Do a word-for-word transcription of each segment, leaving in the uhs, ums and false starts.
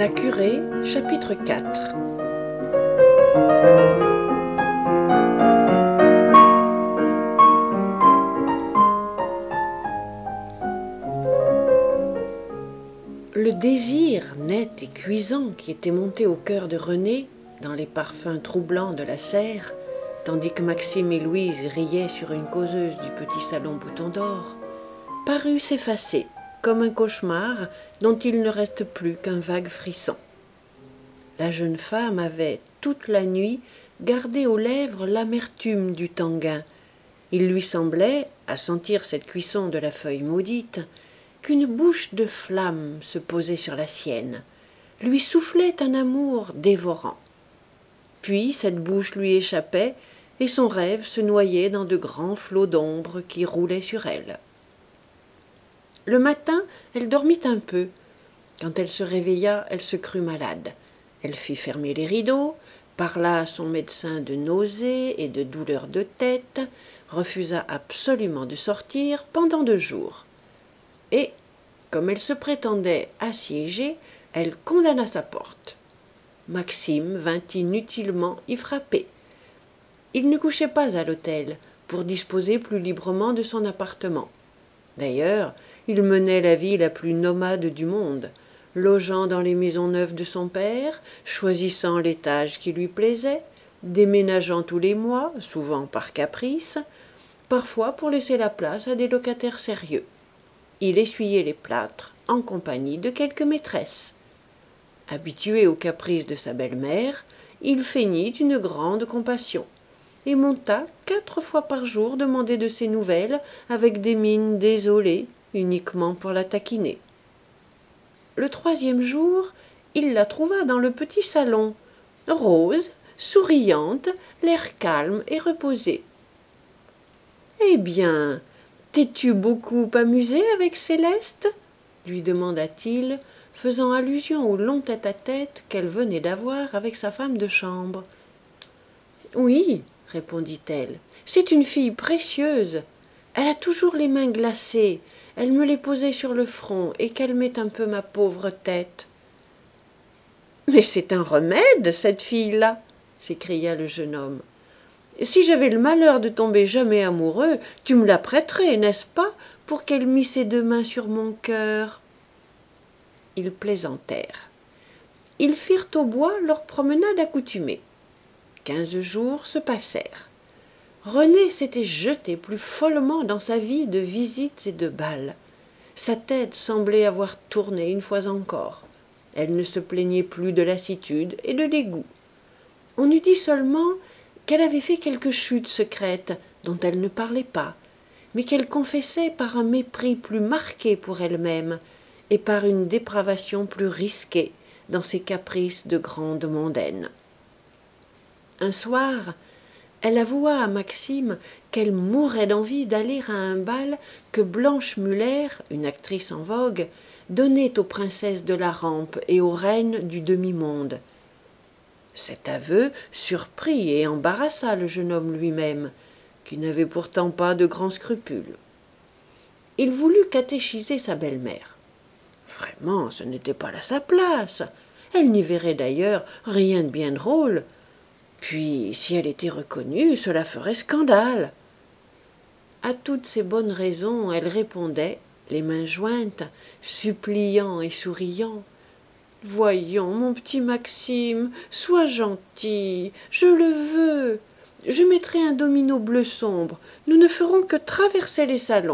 La curée, chapitre quatre. Le désir net et cuisant qui était monté au cœur de René, dans les parfums troublants de la serre, tandis que Maxime et Louise riaient sur une causeuse du petit salon Bouton d'Or, parut s'effacer, comme un cauchemar dont il ne reste plus qu'un vague frisson. La jeune femme avait, toute la nuit, gardé aux lèvres l'amertume du tanguin. Il lui semblait, à sentir cette cuisson de la feuille maudite, qu'une bouche de flamme se posait sur la sienne, lui soufflait un amour dévorant. Puis cette bouche lui échappait, et son rêve se noyait dans de grands flots d'ombre qui roulaient sur elle. Le matin, elle dormit un peu. Quand elle se réveilla, elle se crut malade. Elle fit fermer les rideaux, parla à son médecin de nausées et de douleurs de tête, refusa absolument de sortir pendant deux jours. Et, comme elle se prétendait assiégée, elle condamna sa porte. Maxime vint inutilement y frapper. Il ne couchait pas à l'hôtel, pour disposer plus librement de son appartement. D'ailleurs, il menait la vie la plus nomade du monde, logeant dans les maisons neuves de son père, choisissant l'étage qui lui plaisait, déménageant tous les mois, souvent par caprice, parfois pour laisser la place à des locataires sérieux. Il essuyait les plâtres en compagnie de quelques maîtresses. Habitué aux caprices de sa belle-mère, il feignit une grande compassion et monta quatre fois par jour demander de ses nouvelles avec des mines désolées, uniquement pour la taquiner. Le troisième jour, il la trouva dans le petit salon, rose, souriante, l'air calme et reposé. « Eh bien, t'es-tu beaucoup amusé avec Céleste ?» lui demanda-t-il, faisant allusion au long tête-à-tête qu'elle venait d'avoir avec sa femme de chambre. « Oui, » répondit-elle, « c'est une fille précieuse. Elle a toujours les mains glacées. Elle me les posait sur le front et calmait un peu ma pauvre tête. »« Mais c'est un remède, cette fille-là !» s'écria le jeune homme. « Si j'avais le malheur de tomber jamais amoureux, tu me la prêterais, n'est-ce pas, pour qu'elle mît ses deux mains sur mon cœur ?» Ils plaisantèrent. Ils firent au bois leur promenade accoutumée. Quinze jours se passèrent. René s'était jeté plus follement dans sa vie de visites et de bals. Sa tête semblait avoir tourné une fois encore. Elle ne se plaignait plus de lassitude et de dégoût. On eût dit seulement qu'elle avait fait quelques chutes secrètes dont elle ne parlait pas, mais qu'elle confessait par un mépris plus marqué pour elle-même et par une dépravation plus risquée dans ses caprices de grande mondaine. Un soir, elle avoua à Maxime qu'elle mourait d'envie d'aller à un bal que Blanche Muller, une actrice en vogue, donnait aux princesses de la rampe et aux reines du demi-monde. Cet aveu surprit et embarrassa le jeune homme lui-même, qui n'avait pourtant pas de grands scrupules. Il voulut catéchiser sa belle-mère. Vraiment, ce n'était pas là sa place. Elle n'y verrait d'ailleurs rien de bien drôle. Puis, si elle était reconnue, cela ferait scandale. À toutes ces bonnes raisons, elle répondait, les mains jointes, suppliant et souriant. « Voyons, mon petit Maxime, sois gentil, je le veux. Je mettrai un domino bleu sombre, nous ne ferons que traverser les salons. »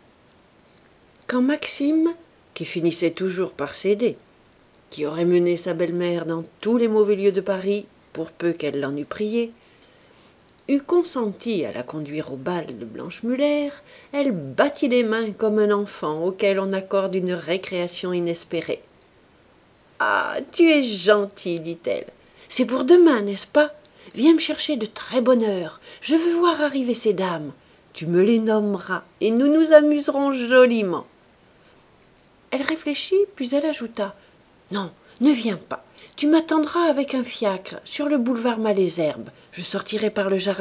Quand Maxime, qui finissait toujours par céder, qui aurait mené sa belle-mère dans tous les mauvais lieux de Paris, pour peu qu'elle l'en eût prié, eut consenti à la conduire au bal de Blanche Muller, elle battit les mains comme un enfant auquel on accorde une récréation inespérée. « Ah, tu es gentil, dit-elle. C'est pour demain, n'est-ce pas? Viens me chercher de très bonne heure. Je veux voir arriver ces dames. Tu me les nommeras et nous nous amuserons joliment. » Elle réfléchit, puis elle ajouta « Non, ne viens pas. Tu m'attendras avec un fiacre sur le boulevard Malesherbes. Je sortirai par le jardin. »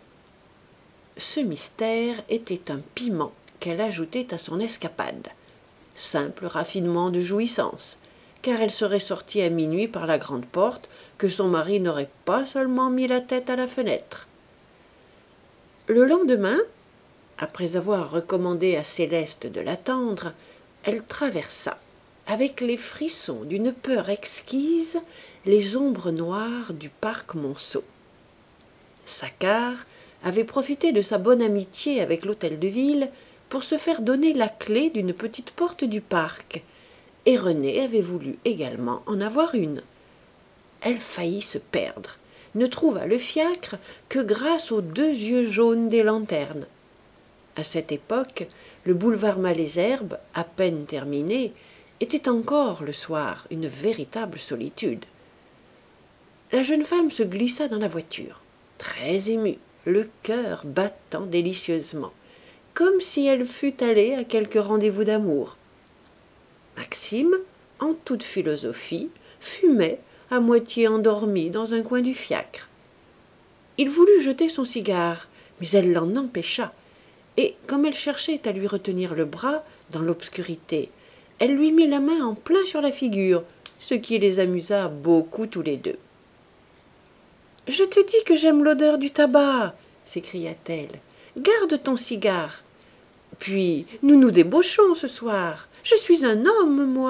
Ce mystère était un piment qu'elle ajoutait à son escapade. Simple raffinement de jouissance. car elle serait sortie à minuit par la grande porte, que son mari n'aurait pas seulement mis la tête à la fenêtre. Le lendemain, après avoir recommandé à Céleste de l'attendre, elle traversa, avec les frissons d'une peur exquise, les ombres noires du parc Monceau. Saccard avait profité de sa bonne amitié avec l'hôtel de ville pour se faire donner la clé d'une petite porte du parc, et Renée avait voulu également en avoir une. Elle faillit se perdre, ne trouva le fiacre que grâce aux deux yeux jaunes des lanternes. À cette époque, le boulevard Malesherbes, à peine terminé, était encore, le soir, une véritable solitude. La jeune femme se glissa dans la voiture, très émue, le cœur battant délicieusement, comme si elle fût allée à quelque rendez-vous d'amour. Maxime, en toute philosophie, fumait, à moitié endormi dans un coin du fiacre. Il voulut jeter son cigare, mais elle l'en empêcha, et, comme elle cherchait à lui retenir le bras, dans l'obscurité, elle lui mit la main en plein sur la figure, ce qui les amusa beaucoup tous les deux. « Je te dis que j'aime l'odeur du tabac !» s'écria-t-elle. « Garde ton cigare. Puis, nous nous débauchons ce soir. Je suis un homme, moi !»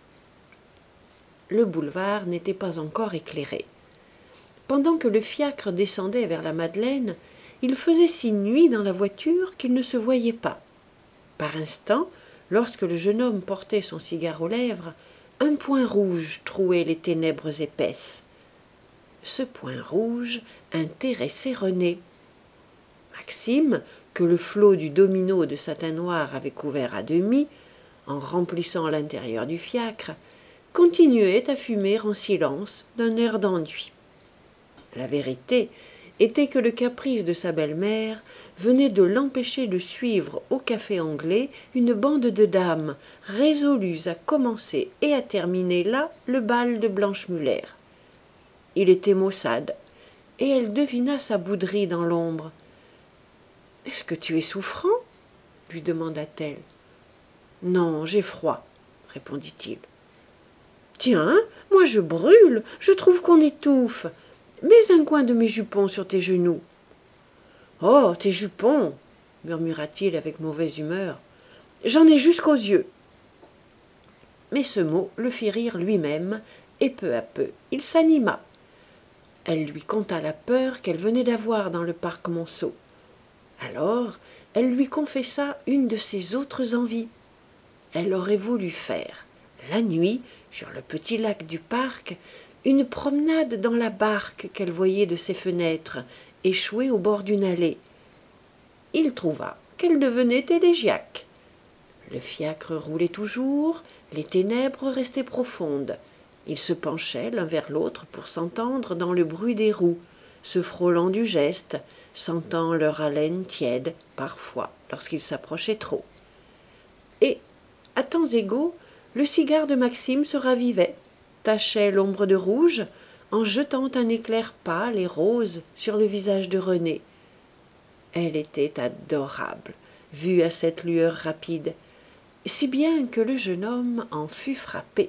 Le boulevard n'était pas encore éclairé. Pendant que le fiacre descendait vers la Madeleine, il faisait si nuit dans la voiture qu'il ne se voyait pas. Par instant, lorsque le jeune homme portait son cigare aux lèvres, un point rouge trouait les ténèbres épaisses. Ce point rouge intéressait Renée. Maxime, que le flot du domino de satin noir avait couvert à demi, en remplissant l'intérieur du fiacre, continuait à fumer en silence d'un air d'ennui. La vérité était que le caprice de sa belle-mère venait de l'empêcher de suivre au café anglais une bande de dames résolues à commencer et à terminer là le bal de Blanche-Muller. Il était maussade, et elle devina sa bouderie dans l'ombre. « Est-ce que tu es souffrant ?» lui demanda-t-elle. « Non, j'ai froid, » répondit-il. « Tiens, moi je brûle, je trouve qu'on étouffe. Mets un coin de mes jupons sur tes genoux. »« Oh, tes jupons !» murmura-t-il avec mauvaise humeur. « J'en ai jusqu'aux yeux. » Mais ce mot le fit rire lui-même, et peu à peu il s'anima. Elle lui conta la peur qu'elle venait d'avoir dans le parc Monceau. Alors, elle lui confessa une de ses autres envies. Elle aurait voulu faire, la nuit, sur le petit lac du parc, une promenade dans la barque qu'elle voyait de ses fenêtres, échouée au bord d'une allée. Il trouva qu'elle devenait élégiaque. Le fiacre roulait toujours, les ténèbres restaient profondes. Ils se penchaient l'un vers l'autre pour s'entendre dans le bruit des roues, se frôlant du geste, sentant leur haleine tiède, parfois, lorsqu'ils s'approchaient trop. Et, à temps égaux, le cigare de Maxime se ravivait, tachait l'ombre de rouge, en jetant un éclair pâle et rose sur le visage de Renée. Elle était adorable, vue à cette lueur rapide, si bien que le jeune homme en fut frappé.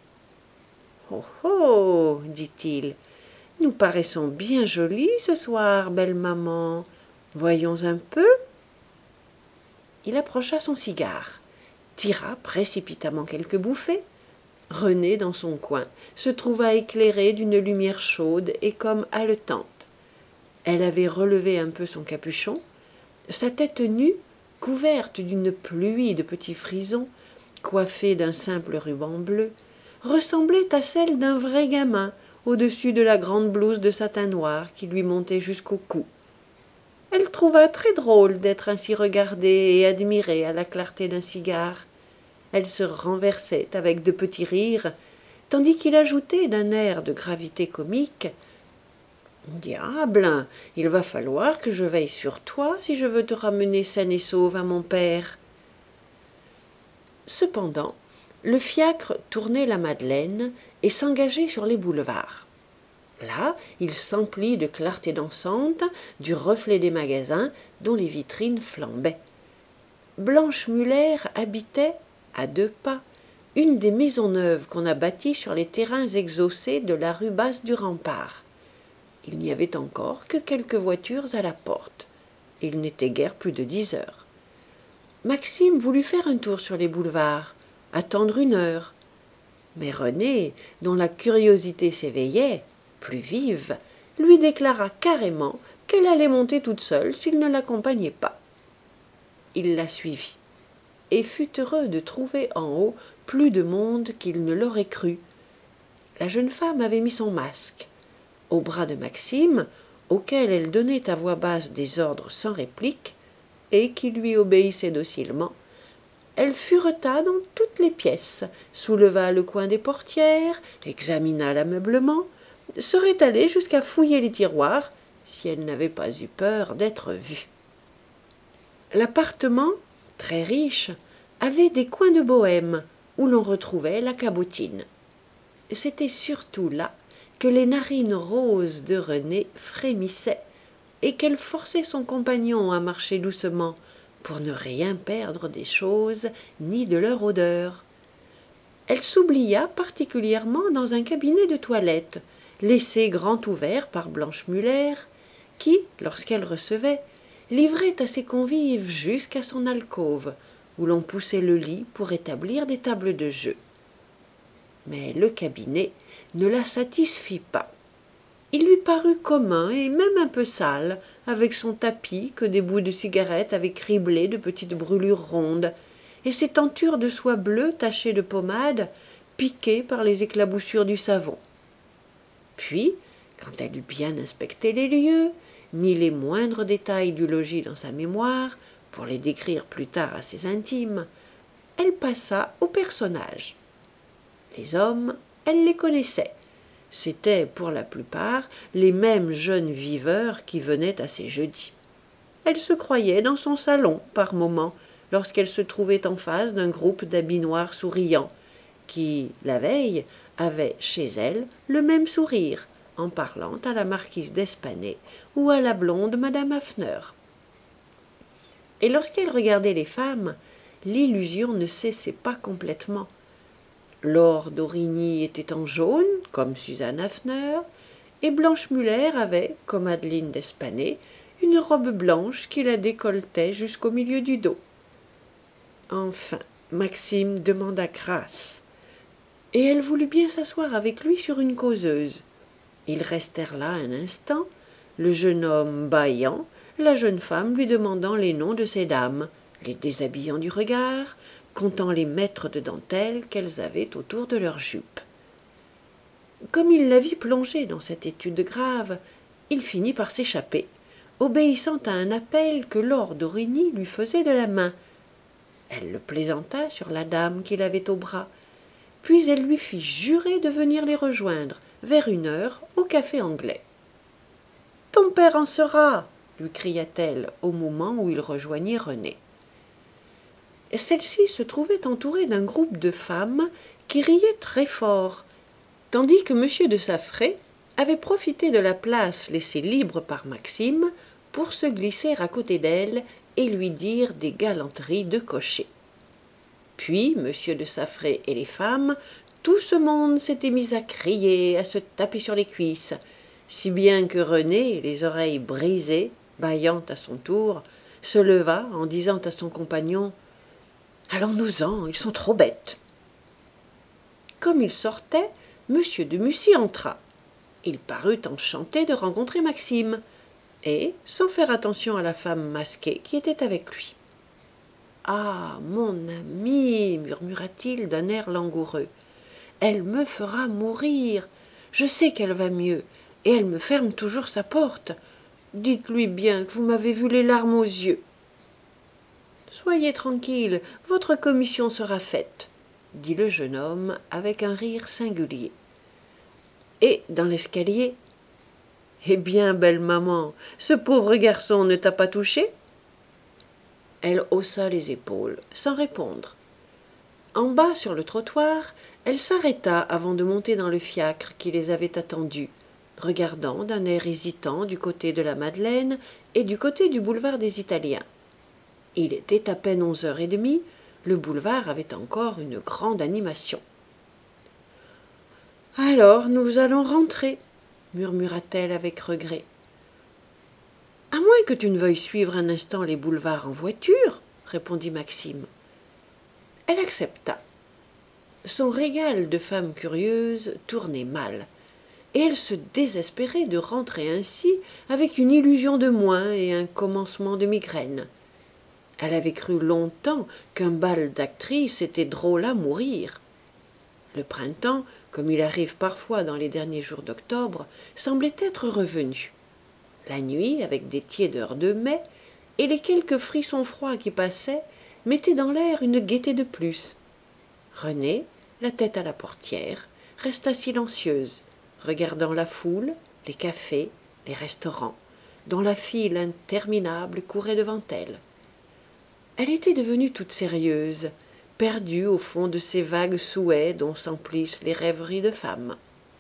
« Oh oh !» dit-il, « nous paraissons bien jolis ce soir, belle maman. Voyons un peu. » Il approcha son cigare, tira précipitamment quelques bouffées. Renée, dans son coin, se trouva éclairée d'une lumière chaude et comme haletante. Elle avait relevé un peu son capuchon. Sa tête nue, couverte d'une pluie de petits frisons, coiffée d'un simple ruban bleu, ressemblait à celle d'un vrai gamin au-dessus de la grande blouse de satin noir qui lui montait jusqu'au cou. Elle trouva très drôle d'être ainsi regardée et admirée à la clarté d'un cigare. Elle se renversait avec de petits rires, tandis qu'il ajoutait d'un air de gravité comique « Diable, il va falloir que je veille sur toi si je veux te ramener saine et sauve à mon père. » Cependant, le fiacre tournait la Madeleine et s'engageait sur les boulevards. Là, il s'emplit de clarté dansante, du reflet des magasins dont les vitrines flambaient. Blanche-Muller habitait, à deux pas, une des maisons neuves qu'on a bâties sur les terrains exhaussés de la rue basse du Rempart. Il n'y avait encore que quelques voitures à la porte. Il n'était guère plus de dix heures. Maxime voulut faire un tour sur les boulevards, attendre une heure. Mais Renée, dont la curiosité s'éveillait, plus vive, lui déclara carrément qu'elle allait monter toute seule s'il ne l'accompagnait pas. Il la suivit, et fut heureux de trouver en haut plus de monde qu'il ne l'aurait cru. La jeune femme avait mis son masque. Au bras de Maxime, auquel elle donnait à voix basse des ordres sans réplique, et qui lui obéissait docilement, elle fureta dans toutes les pièces, souleva le coin des portières, examina l'ameublement, serait allée jusqu'à fouiller les tiroirs, si elle n'avait pas eu peur d'être vue. L'appartement, très riche, avait des coins de bohème, où l'on retrouvait la cabotine. C'était surtout là que les narines roses de Renée frémissaient, et qu'elle forçait son compagnon à marcher doucement, pour ne rien perdre des choses ni de leur odeur. Elle s'oublia particulièrement dans un cabinet de toilette, laissé grand ouvert par Blanche Muller, qui, lorsqu'elle recevait, livrait à ses convives jusqu'à son alcôve, où l'on poussait le lit pour établir des tables de jeu. Mais le cabinet ne la satisfit pas. Il lui parut commun et même un peu sale, avec son tapis que des bouts de cigarette avaient criblé de petites brûlures rondes, et ses tentures de soie bleue tachées de pommade, piquées par les éclaboussures du savon. Puis, quand elle eut bien inspecté les lieux, mis les moindres détails du logis dans sa mémoire, pour les décrire plus tard à ses intimes, elle passa aux personnages. Les hommes, elle les connaissait. C'étaient, pour la plupart, les mêmes jeunes viveurs qui venaient à ses jeudis. Elle se croyait dans son salon, par moments, lorsqu'elle se trouvait en face d'un groupe d'habits noirs souriants, qui, la veille, avaient chez elle le même sourire, en parlant à la marquise d'Espanay ou à la blonde madame Hafner. Et lorsqu'elle regardait les femmes, l'illusion ne cessait pas complètement. Laure d'Origny était en jaune, comme Suzanne Hafner, et Blanche Muller avait, comme Adeline d'Espanay, une robe blanche qui la décolletait jusqu'au milieu du dos. Enfin, Maxime demanda grâce, et elle voulut bien s'asseoir avec lui sur une causeuse. Ils restèrent là un instant, le jeune homme bâillant, la jeune femme lui demandant les noms de ces dames, les déshabillant du regard, comptant les mètres de dentelle qu'elles avaient autour de leurs jupes. Comme il la vit plongée dans cette étude grave, il finit par s'échapper, obéissant à un appel que Laure d'Origny lui faisait de la main. Elle le plaisanta sur la dame qu'il avait au bras, puis elle lui fit jurer de venir les rejoindre, vers une heure, au café anglais. « Ton père en sera !» lui cria-t-elle au moment où il rejoignit Renée. Celle-ci se trouvait entourée d'un groupe de femmes qui riaient très fort, tandis que M. de Saffré avait profité de la place laissée libre par Maxime pour se glisser à côté d'elle et lui dire des galanteries de cocher. Puis M. de Saffré et les femmes, tout ce monde s'était mis à crier, à se taper sur les cuisses, si bien que Renée, les oreilles brisées, bâillant à son tour, se leva en disant à son compagnon « Allons-nous-en, ils sont trop bêtes !» Comme il sortait, M. de Mussy entra. Il parut enchanté de rencontrer Maxime, et, sans faire attention à la femme masquée qui était avec lui. « Ah, mon ami, murmura-t-il d'un air langoureux, elle me fera mourir. Je sais qu'elle va mieux, et elle me ferme toujours sa porte. Dites-lui bien que vous m'avez vu les larmes aux yeux. » « Soyez tranquille, votre commission sera faite, » dit le jeune homme avec un rire singulier. Et, dans l'escalier, « Eh bien, belle maman, ce pauvre garçon ne t'a pas touché ?» Elle haussa les épaules, sans répondre. En bas, sur le trottoir, elle s'arrêta avant de monter dans le fiacre qui les avait attendus, regardant d'un air hésitant du côté de la Madeleine et du côté du boulevard des Italiens. Il était à peine onze heures et demie le boulevard avait encore une grande animation. « Alors, nous allons rentrer, » murmura-t-elle avec regret. « À moins que tu ne veuilles suivre un instant les boulevards en voiture, » répondit Maxime. Elle accepta. Son régal de femme curieuse tournait mal, et elle se désespérait de rentrer ainsi avec une illusion de moins et un commencement de migraine. Elle avait cru longtemps qu'un bal d'actrices était drôle à mourir. Le printemps, comme il arrive parfois dans les derniers jours d'octobre, semblait être revenu. La nuit, avec des tiédeurs de mai, et les quelques frissons froids qui passaient, mettaient dans l'air une gaieté de plus. Renée, la tête à la portière, resta silencieuse, regardant la foule, les cafés, les restaurants, dont la file interminable courait devant elle. Elle était devenue toute sérieuse, perdue au fond de ces vagues souhaits dont s'emplissent les rêveries de femmes.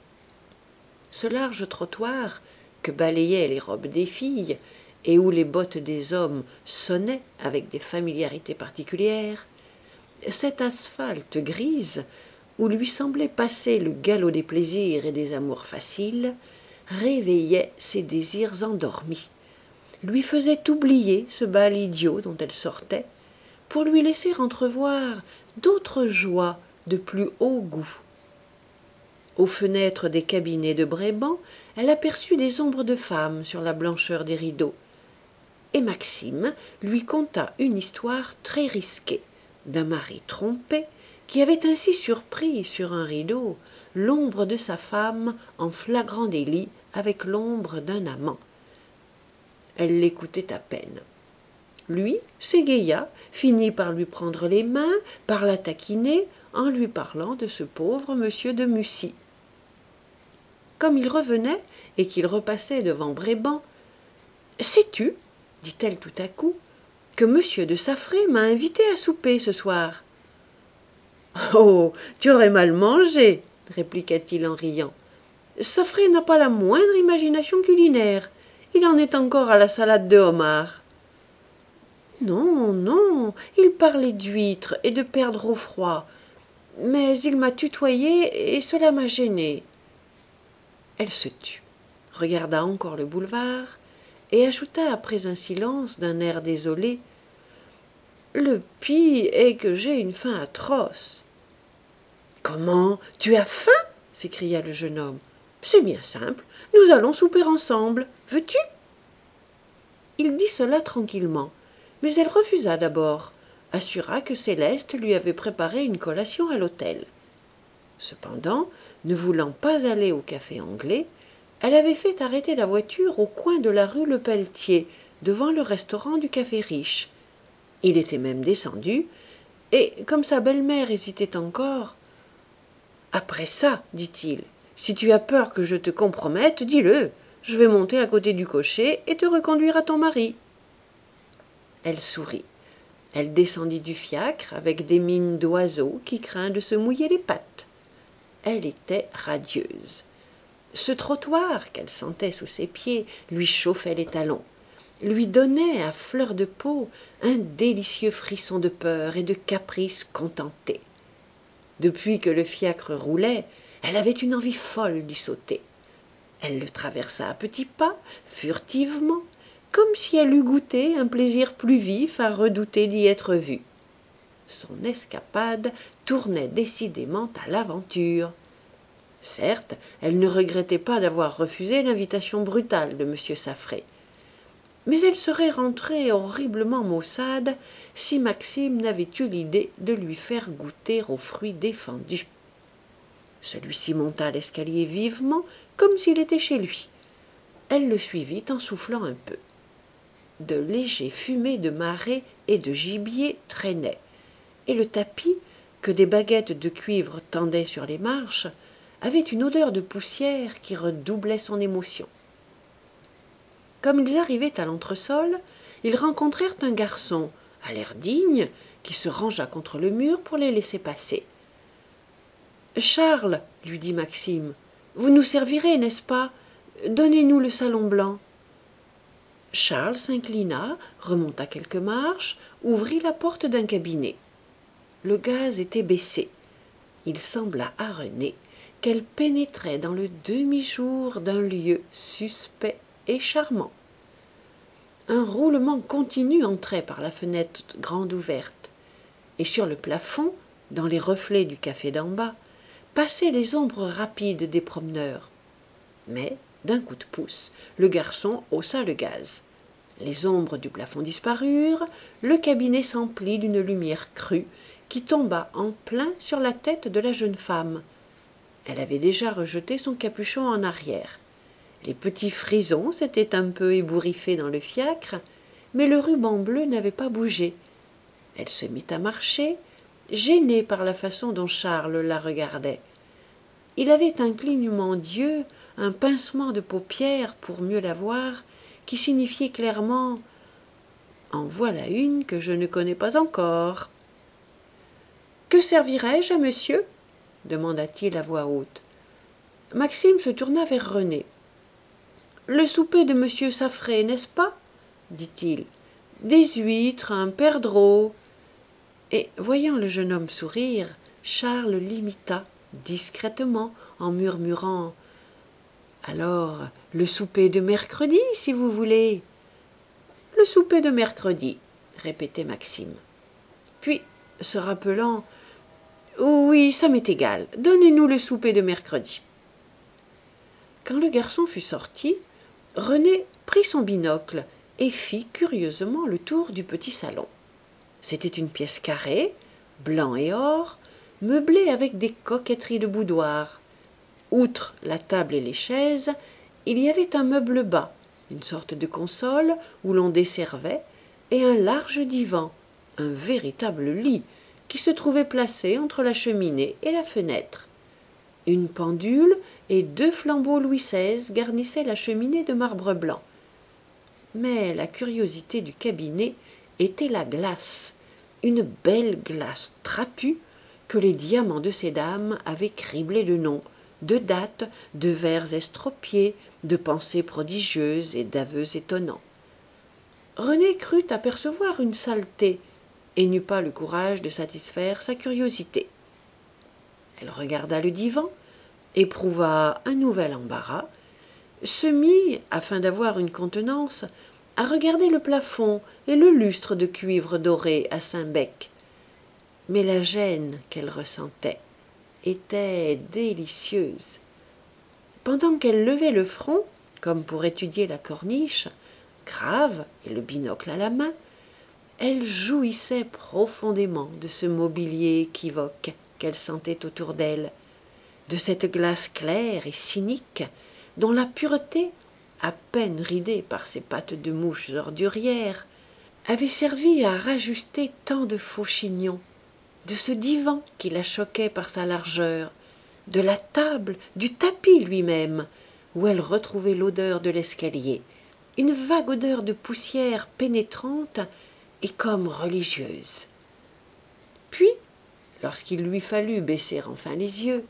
Ce large trottoir que balayaient les robes des filles et où les bottes des hommes sonnaient avec des familiarités particulières, cet asphalte grise où lui semblait passer le galop des plaisirs et des amours faciles, réveillait ses désirs endormis, lui faisait oublier ce bal idiot dont elle sortait, pour lui laisser entrevoir d'autres joies de plus haut goût. Aux fenêtres des cabinets de Bréban, elle aperçut des ombres de femmes sur la blancheur des rideaux, et Maxime lui conta une histoire très risquée d'un mari trompé qui avait ainsi surpris sur un rideau l'ombre de sa femme en flagrant délit avec l'ombre d'un amant. Elle l'écoutait à peine. Lui s'égaya, finit par lui prendre les mains, par la taquiner, en lui parlant de ce pauvre monsieur de Mussy. Comme il revenait et qu'il repassait devant Bréban, « Sais-tu, dit-elle tout à coup, que monsieur de Saffré m'a invité à souper ce soir. »« Oh, tu aurais mal mangé, » répliqua-t-il en riant. « Saffré n'a pas la moindre imagination culinaire. Il en est encore à la salade de homard. »« Non, non, il parlait d'huîtres et de perdre au froid. Mais il m'a tutoyé et cela m'a gênée. » Elle se tut, regarda encore le boulevard et ajouta après un silence d'un air désolé: « Le pis est que j'ai une faim atroce. »« Comment, tu as faim ?» s'écria le jeune homme. « C'est bien simple, nous allons souper ensemble. Veux-tu » Il dit cela tranquillement, mais elle refusa d'abord, assura que Céleste lui avait préparé une collation à l'hôtel. Cependant, ne voulant pas aller au café anglais, elle avait fait arrêter la voiture au coin de la rue Le Pelletier, devant le restaurant du Café Riche. Il était même descendu, et, comme sa belle-mère hésitait encore, « Après ça, dit-il, si tu as peur que je te compromette, dis-le, je vais monter à côté du cocher et te reconduire à ton mari. » Elle sourit. Elle descendit du fiacre avec des mines d'oiseau qui craint de se mouiller les pattes. Elle était radieuse. Ce trottoir qu'elle sentait sous ses pieds lui chauffait les talons, lui donnait à fleur de peau un délicieux frisson de peur et de caprice contenté. Depuis que le fiacre roulait, elle avait une envie folle d'y sauter. Elle le traversa à petits pas, furtivement, comme si elle eût goûté un plaisir plus vif à redouter d'y être vue. Son escapade tournait décidément à l'aventure. Certes, elle ne regrettait pas d'avoir refusé l'invitation brutale de M. Saffré, mais elle serait rentrée horriblement maussade si Maxime n'avait eu l'idée de lui faire goûter aux fruits défendus. Celui-ci monta l'escalier vivement, comme s'il était chez lui. Elle le suivit en soufflant un peu. De légers fumées de marais et de gibier traînaient, et le tapis, que des baguettes de cuivre tendaient sur les marches, avait une odeur de poussière qui redoublait son émotion. Comme ils arrivaient à l'entresol, ils rencontrèrent un garçon, à l'air digne, qui se rangea contre le mur pour les laisser passer. « Charles, lui dit Maxime, vous nous servirez, n'est-ce pas? Donnez-nous le salon blanc. » Charles s'inclina, remonta quelques marches, ouvrit la porte d'un cabinet. le gaz était baissé. Il sembla à René qu'elle pénétrait dans le demi-jour d'un lieu suspect et charmant. Un roulement continu entrait par la fenêtre grande ouverte, et sur le plafond, dans les reflets du café d'en bas, passaient les ombres rapides des promeneurs. Mais, d'un coup de pouce, le garçon haussa le gaz. Les ombres du plafond disparurent, le cabinet s'emplit d'une lumière crue qui tomba en plein sur la tête de la jeune femme. Elle avait déjà rejeté son capuchon en arrière. Les petits frisons s'étaient un peu ébouriffés dans le fiacre, mais le ruban bleu n'avait pas bougé. Elle se mit à marcher, gênée par la façon dont Charles la regardait. Il avait un clignement d'yeux, un pincement de paupières pour mieux la voir, qui signifiait clairement « En voilà une que je ne connais pas encore ». « Que servirai-je à monsieur ?» demanda-t-il à voix haute. Maxime se tourna vers René. « Le souper de monsieur Saffré, n'est-ce pas ?» dit-il. « Des huîtres, un perdreau. » Et, voyant le jeune homme sourire, Charles l'imita discrètement en murmurant « Alors, le souper de mercredi, si vous voulez. »« Le souper de mercredi, » répétait Maxime. Puis, se rappelant « Oui, ça m'est égal, donnez-nous le souper de mercredi. » Quand le garçon fut sorti, René prit son binocle et fit curieusement le tour du petit salon. C'était une pièce carrée, blanc et or, meublée avec des coquetteries de boudoir. Outre la table et les chaises, il y avait un meuble bas, une sorte de console où l'on desservait, et un large divan, un véritable lit, qui se trouvait placé entre la cheminée et la fenêtre. Une pendule et deux flambeaux Louis seize garnissaient la cheminée de marbre blanc. Mais la curiosité du cabinet était la glace, une belle glace trapue que les diamants de ces dames avaient criblée de noms, de dates, de vers estropiés, de pensées prodigieuses et d'aveux étonnants. René crut apercevoir une saleté et n'eut pas le courage de satisfaire sa curiosité. Elle regarda le divan, éprouva un nouvel embarras, se mit, afin d'avoir une contenance, à regarder le plafond et le lustre de cuivre doré à cinq becs. Mais la gêne qu'elle ressentait était délicieuse. Pendant qu'elle levait le front, comme pour étudier la corniche, grave et le binocle à la main, elle jouissait profondément de ce mobilier équivoque qu'elle sentait autour d'elle, de cette glace claire et cynique dont la pureté, à peine ridée par ses pattes de mouches ordurières, avait servi à rajuster tant de faux chignons, de ce divan qui la choquait par sa largeur, de la table, du tapis lui-même, où elle retrouvait l'odeur de l'escalier, une vague odeur de poussière pénétrante et comme religieuse. Puis, lorsqu'il lui fallut baisser enfin les yeux,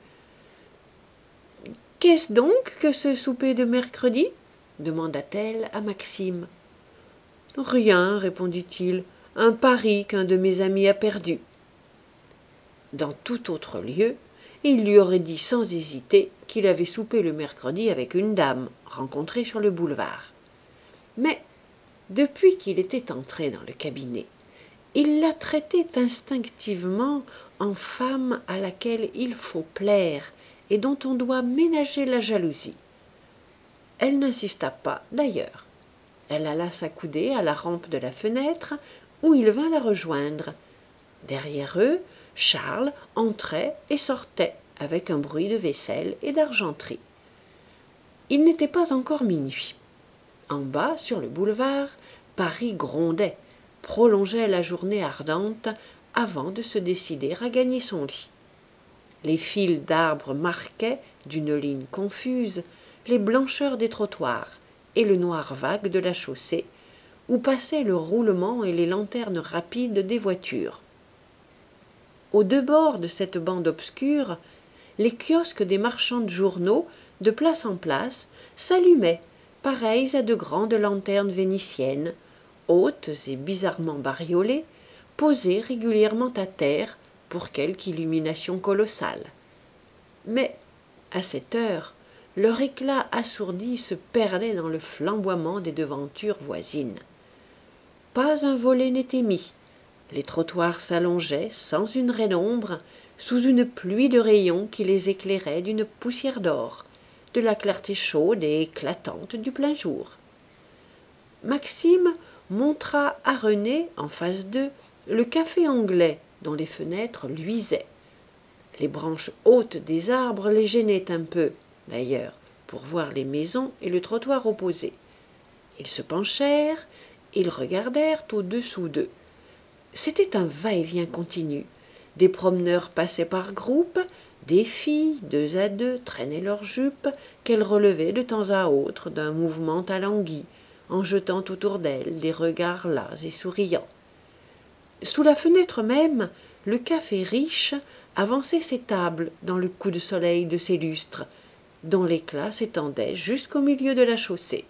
« Qu'est-ce donc que ce souper de mercredi ?» demanda-t-elle à Maxime. « Rien, répondit-il, un pari qu'un de mes amis a perdu. » Dans tout autre lieu, il lui aurait dit sans hésiter qu'il avait soupé le mercredi avec une dame rencontrée sur le boulevard. Mais, depuis qu'il était entré dans le cabinet, il la traitait instinctivement en femme à laquelle il faut plaire et dont on doit ménager la jalousie. Elle n'insista pas, d'ailleurs. Elle alla s'accouder à la rampe de la fenêtre, où il vint la rejoindre. Derrière eux, Charles entrait et sortait avec un bruit de vaisselle et d'argenterie. Il n'était pas encore minuit. En bas, sur le boulevard, Paris grondait, prolongeait la journée ardente avant de se décider à gagner son lit. Les fils d'arbres marquaient, d'une ligne confuse, les blancheurs des trottoirs et le noir vague de la chaussée, où passaient le roulement et les lanternes rapides des voitures. Aux deux bords de cette bande obscure, les kiosques des marchands de journaux, de place en place, s'allumaient, pareils à de grandes lanternes vénitiennes, hautes et bizarrement bariolées, posées régulièrement à terre, pour quelque illumination colossale. Mais, à cette heure, leur éclat assourdi se perdait dans le flamboiement des devantures voisines. Pas un volet n'était mis. Les trottoirs s'allongeaient, sans une raie d'ombre, sous une pluie de rayons qui les éclairait d'une poussière d'or, de la clarté chaude et éclatante du plein jour. Maxime montra à René, en face d'eux, le café anglais dont les fenêtres luisaient. Les branches hautes des arbres les gênaient un peu, d'ailleurs, pour voir les maisons et le trottoir opposé. Ils se penchèrent, ils regardèrent au-dessous d'eux. C'était un va-et-vient continu. Des promeneurs passaient par groupes, des filles, deux à deux, traînaient leurs jupes, qu'elles relevaient de temps à autre d'un mouvement alangui, en jetant autour d'elles des regards las et souriants. Sous la fenêtre même, le café riche avançait ses tables dans le coup de soleil de ses lustres, dont l'éclat s'étendait jusqu'au milieu de la chaussée.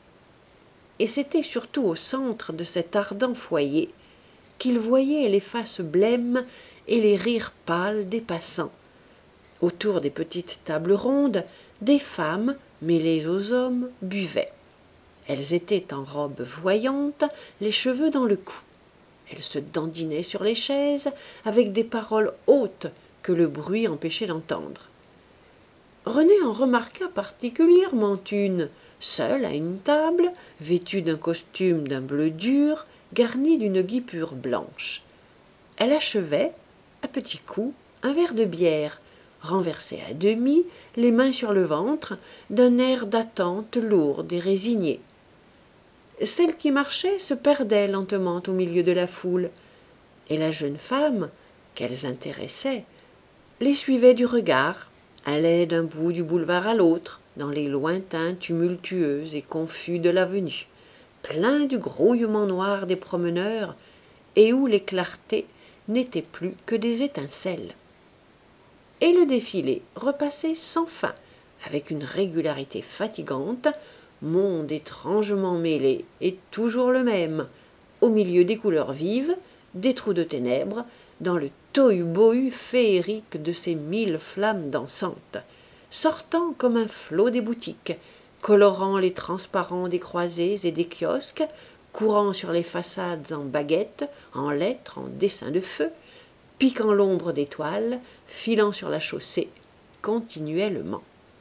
Et c'était surtout au centre de cet ardent foyer qu'il voyait les faces blêmes et les rires pâles des passants. Autour des petites tables rondes, des femmes, mêlées aux hommes, buvaient. Elles étaient en robes voyantes, les cheveux dans le cou. Elles se dandinaient sur les chaises avec des paroles hautes que le bruit empêchait d'entendre. René en remarqua particulièrement une, seule à une table, vêtue d'un costume d'un bleu dur, garnie d'une guipure blanche. Elle achevait, à petits coups, un verre de bière, renversé à demi, les mains sur le ventre, d'un air d'attente lourde et résignée. Celle qui marchait se perdait lentement au milieu de la foule, et la jeune femme, qu'elles intéressaient, les suivait du regard, allait d'un bout du boulevard à l'autre, dans les lointains tumultueux et confus de l'avenue, plein du grouillement noir des promeneurs, et où les clartés n'étaient plus que des étincelles. Et le défilé repassait sans fin, avec une régularité fatigante, monde étrangement mêlé et toujours le même, au milieu des couleurs vives, des trous de ténèbres, dans le tohu-bohu féerique de ces mille flammes dansantes, sortant comme un flot des boutiques, colorant les transparents des croisées et des kiosques, courant sur les façades en baguettes, en lettres, en dessins de feu, piquant l'ombre des toiles, filant sur la chaussée, continuellement.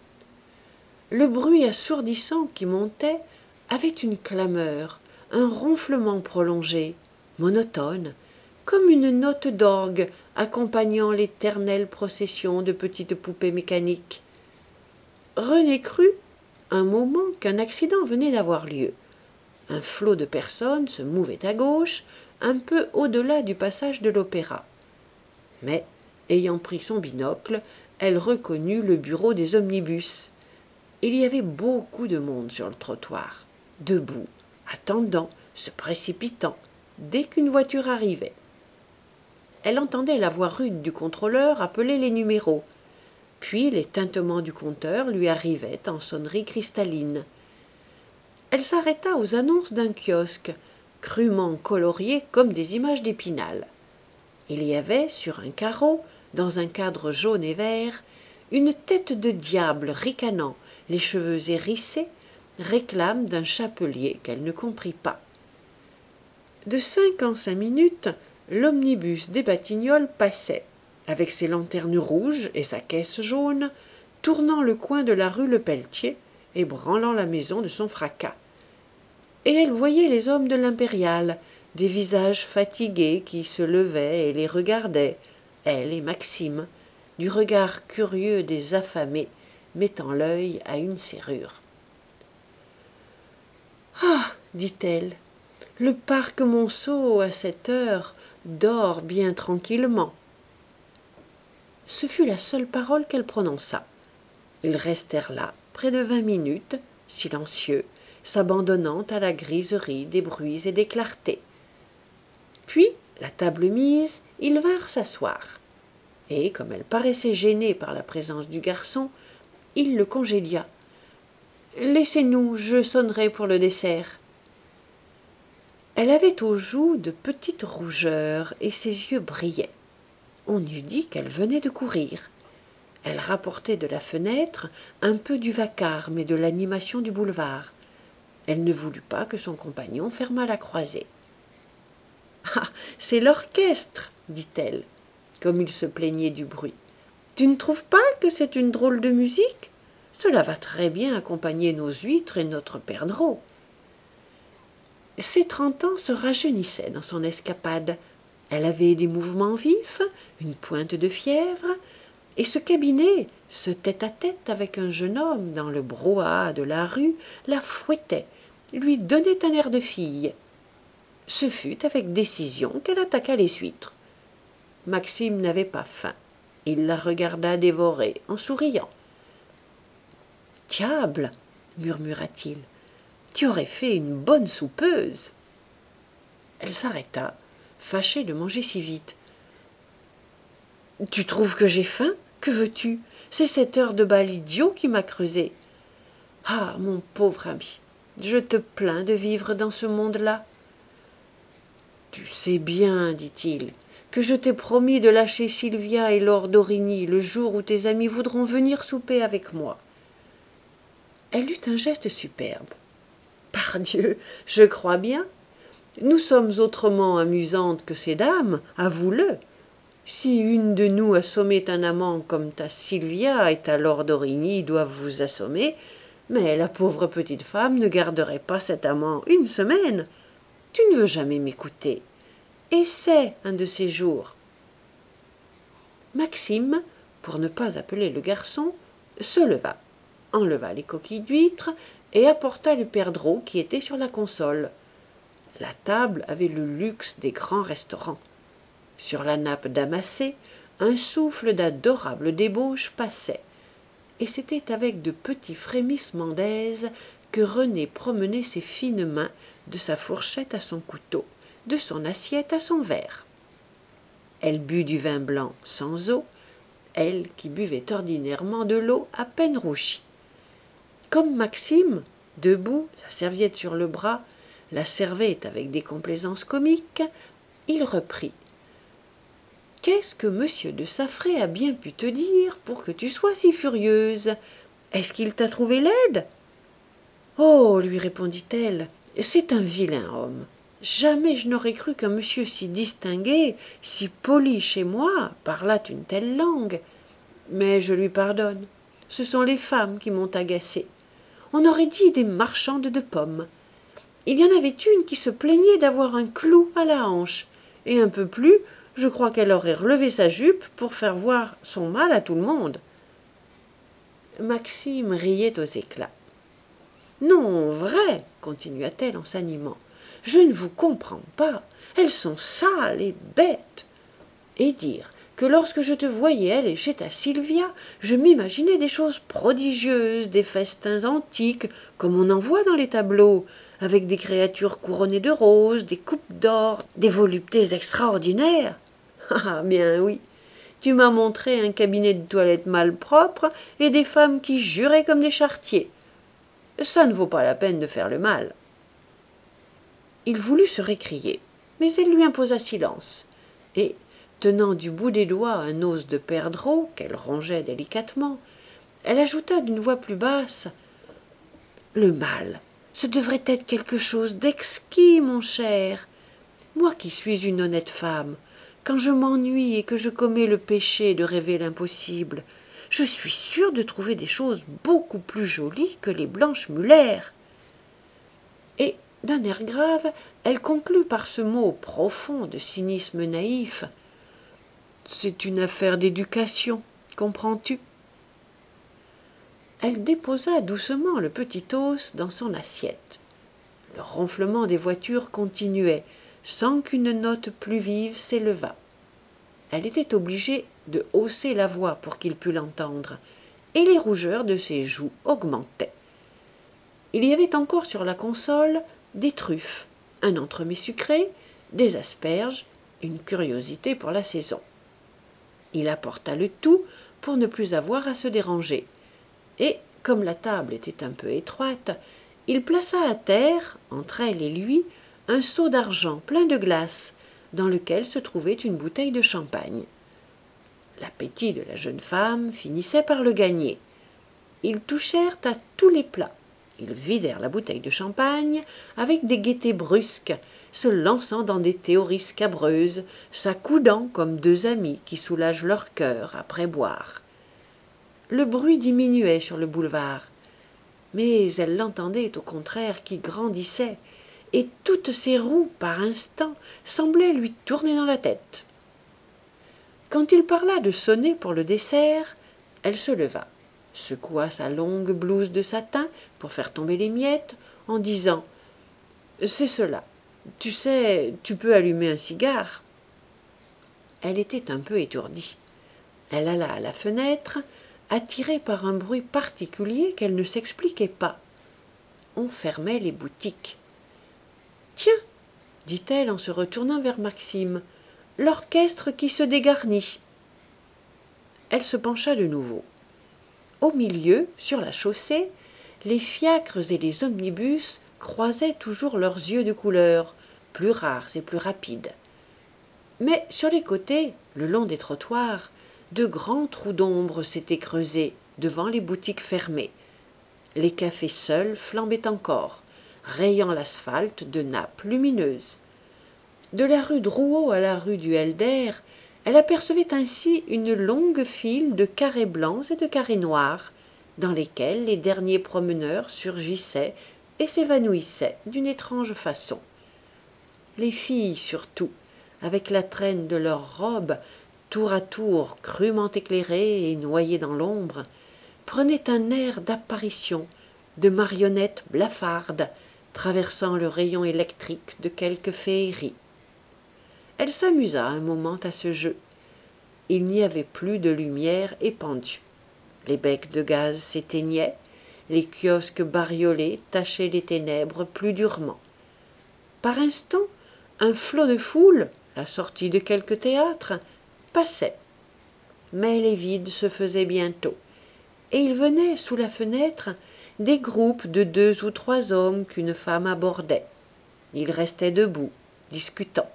Le bruit assourdissant qui montait avait une clameur, un ronflement prolongé, monotone, comme une note d'orgue accompagnant l'éternelle procession de petites poupées mécaniques. René crut un moment qu'un accident venait d'avoir lieu. Un flot de personnes se mouvait à gauche, un peu au-delà du passage de l'opéra. Mais, ayant pris son binocle, elle reconnut le bureau des omnibus. Il y avait beaucoup de monde sur le trottoir, debout, attendant, se précipitant, dès qu'une voiture arrivait. Elle entendait la voix rude du contrôleur appeler les numéros, puis les tintements du compteur lui arrivaient en sonnerie cristalline. Elle s'arrêta aux annonces d'un kiosque, crûment coloriées comme des images d'Épinal. Il y avait, sur un carreau, dans un cadre jaune et vert, une tête de diable ricanant, les cheveux hérissés, réclame d'un chapelier qu'elle ne comprit pas. De cinq en cinq minutes, l'omnibus des Batignolles passait, avec ses lanternes rouges et sa caisse jaune, tournant le coin de la rue Lepelletier, ébranlant la maison de son fracas. Et elle voyait les hommes de l'Impériale, des visages fatigués qui se levaient et les regardaient, elle et Maxime, du regard curieux des affamés, mettant l'œil à une serrure. « Ah !» dit-elle, « le parc Monceau, à cette heure, dort bien tranquillement. » Ce fut la seule parole qu'elle prononça. Ils restèrent là, près de vingt minutes, silencieux, s'abandonnant à la griserie des bruits et des clartés. Puis, la table mise, ils vinrent s'asseoir. Et, comme elle paraissait gênée par la présence du garçon, il le congédia. « Laissez-nous, je sonnerai pour le dessert. » Elle avait aux joues de petites rougeurs et ses yeux brillaient. On eût dit qu'elle venait de courir. Elle rapportait de la fenêtre un peu du vacarme et de l'animation du boulevard. Elle ne voulut pas que son compagnon fermât la croisée. « Ah, c'est l'orchestre, dit-elle, comme il se plaignait du bruit. Tu ne trouves pas que c'est une drôle de musique? Cela va très bien accompagner nos huîtres et notre perdreau. » Ses trente ans se rajeunissaient dans son escapade. Elle avait des mouvements vifs, une pointe de fièvre, et ce cabinet, ce tête-à-tête avec un jeune homme dans le brouhaha de la rue, la fouettait, lui donnait un air de fille. Ce fut avec décision qu'elle attaqua les huîtres. Maxime n'avait pas faim. Il la regarda dévorer en souriant. « Diable !» murmura-t-il. « Tu aurais fait une bonne soupeuse !» Elle s'arrêta, fâchée de manger si vite. « Tu trouves que j'ai faim? Que veux-tu? C'est cette heure de bal idiot qui m'a creusé. Ah, mon pauvre ami, je te plains de vivre dans ce monde-là. »« Tu sais bien, dit-il, que je t'ai promis de lâcher Sylvia et Lord Origny le jour où tes amis voudront venir souper avec moi. » Elle eut un geste superbe. « Pardieu, je crois bien. Nous sommes autrement amusantes que ces dames, avoue-le. Si une de nous assommait un amant comme ta Sylvia et ta Lord Origny doivent vous assommer, mais la pauvre petite femme ne garderait pas cet amant une semaine. Tu ne veux jamais m'écouter. Essaie un de ces jours. » Maxime, pour ne pas appeler le garçon, se leva, enleva les coquilles d'huîtres et apporta le perdreau qui était sur la console. La table avait le luxe des grands restaurants. Sur la nappe damassée, un souffle d'adorable débauche passait, et c'était avec de petits frémissements d'aise que René promenait ses fines mains de sa fourchette à son couteau, de son assiette à son verre. Elle but du vin blanc sans eau, elle qui buvait ordinairement de l'eau à peine rougie. Comme Maxime, debout, sa serviette sur le bras, la servait avec des complaisances comiques, il reprit. « Qu'est-ce que monsieur de Saffré a bien pu te dire pour que tu sois si furieuse? Est-ce qu'il t'a trouvé laide ?»« Oh, lui répondit-elle, c'est un vilain homme. Jamais je n'aurais cru qu'un monsieur si distingué, si poli chez moi, parlât une telle langue. Mais je lui pardonne. Ce sont les femmes qui m'ont agacée. On aurait dit des marchandes de pommes. Il y en avait une qui se plaignait d'avoir un clou à la hanche, et un peu plus, je crois qu'elle aurait relevé sa jupe pour faire voir son mal à tout le monde. » Maxime riait aux éclats. « Non, vrai, continua-t-elle en s'animant, je ne vous comprends pas, elles sont sales et bêtes. Et dire que lorsque je te voyais aller chez ta Sylvia, je m'imaginais des choses prodigieuses, des festins antiques, comme on en voit dans les tableaux, avec des créatures couronnées de roses, des coupes d'or, des voluptés extraordinaires. Ah, bien oui, tu m'as montré un cabinet de toilette malpropre et des femmes qui juraient comme des charretiers. Ça ne vaut pas la peine de faire le mal. » Il voulut se récrier, mais elle lui imposa silence, et, tenant du bout des doigts un os de perdreau qu'elle rongeait délicatement, elle ajouta d'une voix plus basse. « Le mal, ce devrait être quelque chose d'exquis, mon cher. Moi qui suis une honnête femme, quand je m'ennuie et que je commets le péché de rêver l'impossible, je suis sûre de trouver des choses beaucoup plus jolies que les blanches Muller. » Et, d'un air grave, elle conclut par ce mot profond de cynisme naïf. « C'est une affaire d'éducation, comprends-tu » Elle déposa doucement le petit os dans son assiette. Le ronflement des voitures continuait, sans qu'une note plus vive s'élevât. Elle était obligée de hausser la voix pour qu'il pût l'entendre, et les rougeurs de ses joues augmentaient. Il y avait encore sur la console des truffes, un entremets sucré, des asperges, une curiosité pour la saison. Il apporta le tout pour ne plus avoir à se déranger, et, comme la table était un peu étroite, il plaça à terre, entre elle et lui, un seau d'argent plein de glace, dans lequel se trouvait une bouteille de champagne. L'appétit de la jeune femme finissait par le gagner. Ils touchèrent à tous les plats. Ils vidèrent la bouteille de champagne avec des gaietés brusques, se lançant dans des théories scabreuses, s'accoudant comme deux amis qui soulagent leur cœur après boire. Le bruit diminuait sur le boulevard, mais elle l'entendait au contraire qui grandissait, et toutes ses roues, par instants, semblaient lui tourner dans la tête. Quand il parla de sonner pour le dessert, elle se leva, secoua sa longue blouse de satin pour faire tomber les miettes, en disant « C'est cela. Tu sais, tu peux allumer un cigare. » Elle était un peu étourdie. Elle alla à la fenêtre, attirée par un bruit particulier qu'elle ne s'expliquait pas. On fermait les boutiques. « Tiens, dit-elle en se retournant vers Maxime, l'orchestre qui se dégarnit. » Elle se pencha de nouveau. Au milieu, sur la chaussée, les fiacres et les omnibus croisaient toujours leurs yeux de couleur, plus rares et plus rapides. Mais sur les côtés, le long des trottoirs, de grands trous d'ombre s'étaient creusés devant les boutiques fermées. Les cafés seuls flambaient encore, rayant l'asphalte de nappes lumineuses. De la rue Drouot à la rue du Helder, elle apercevait ainsi une longue file de carrés blancs et de carrés noirs, dans lesquels les derniers promeneurs surgissaient et s'évanouissaient d'une étrange façon. Les filles surtout, avec la traîne de leurs robes, tour à tour crûment éclairées et noyées dans l'ombre, prenaient un air d'apparition, de marionnettes blafardes, traversant le rayon électrique de quelque féerie. Elle s'amusa un moment à ce jeu. Il n'y avait plus de lumière épandue. Les becs de gaz s'éteignaient, les kiosques bariolés tachaient les ténèbres plus durement. Par instants, un flot de foule, la sortie de quelque théâtre, passait. Mais les vides se faisaient bientôt, et il venait sous la fenêtre des groupes de deux ou trois hommes qu'une femme abordait. Ils restaient debout, discutant.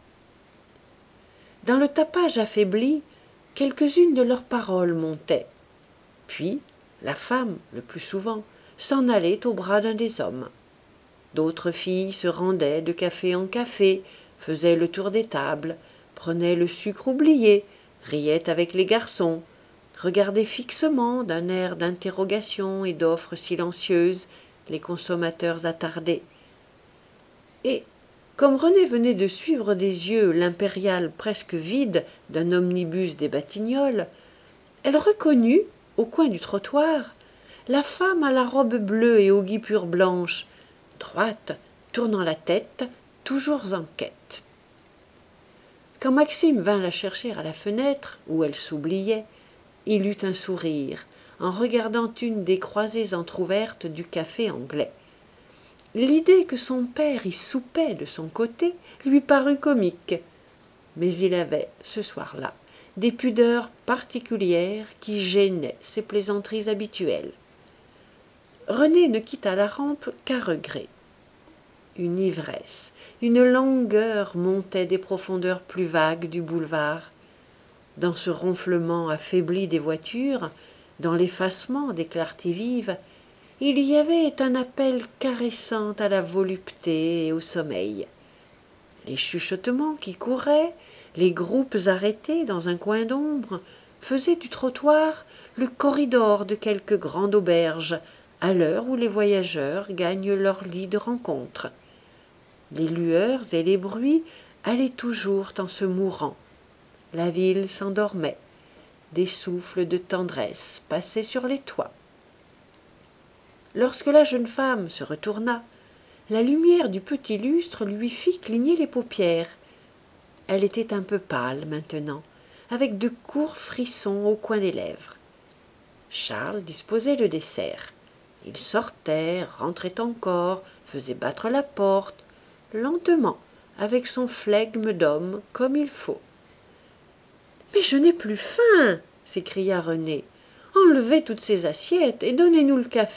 Dans le tapage affaibli, quelques-unes de leurs paroles montaient. Puis, la femme, le plus souvent, s'en allait au bras d'un des hommes. D'autres filles se rendaient de café en café, faisaient le tour des tables, prenaient le sucre oublié, riaient avec les garçons, regardaient fixement d'un air d'interrogation et d'offres silencieuses les consommateurs attardés. Et, comme René venait de suivre des yeux l'impériale presque vide d'un omnibus des Batignolles, elle reconnut, au coin du trottoir, la femme à la robe bleue et aux guipures blanches, droite, tournant la tête, toujours en quête. Quand Maxime vint la chercher à la fenêtre, où elle s'oubliait, il eut un sourire, en regardant une des croisées entr'ouvertes du café anglais. L'idée que son père y soupait de son côté lui parut comique, mais il avait, ce soir-là, des pudeurs particulières qui gênaient ses plaisanteries habituelles. René ne quitta la rampe qu'à regret. Une ivresse, une langueur montaient des profondeurs plus vagues du boulevard. Dans ce ronflement affaibli des voitures, dans l'effacement des clartés vives, il y avait un appel caressant à la volupté et au sommeil. Les chuchotements qui couraient, les groupes arrêtés dans un coin d'ombre, faisaient du trottoir le corridor de quelque grande auberge, à l'heure où les voyageurs gagnent leur lit de rencontre. Les lueurs et les bruits allaient toujours en se mourant. La ville s'endormait. Des souffles de tendresse passaient sur les toits. Lorsque la jeune femme se retourna, la lumière du petit lustre lui fit cligner les paupières. Elle était un peu pâle maintenant, avec de courts frissons au coin des lèvres. Charles disposait le dessert. Il sortait, rentrait encore, faisait battre la porte, lentement, avec son flegme d'homme, comme il faut. « Mais je n'ai plus faim !» s'écria René. « Enlevez toutes ces assiettes et donnez-nous le café. »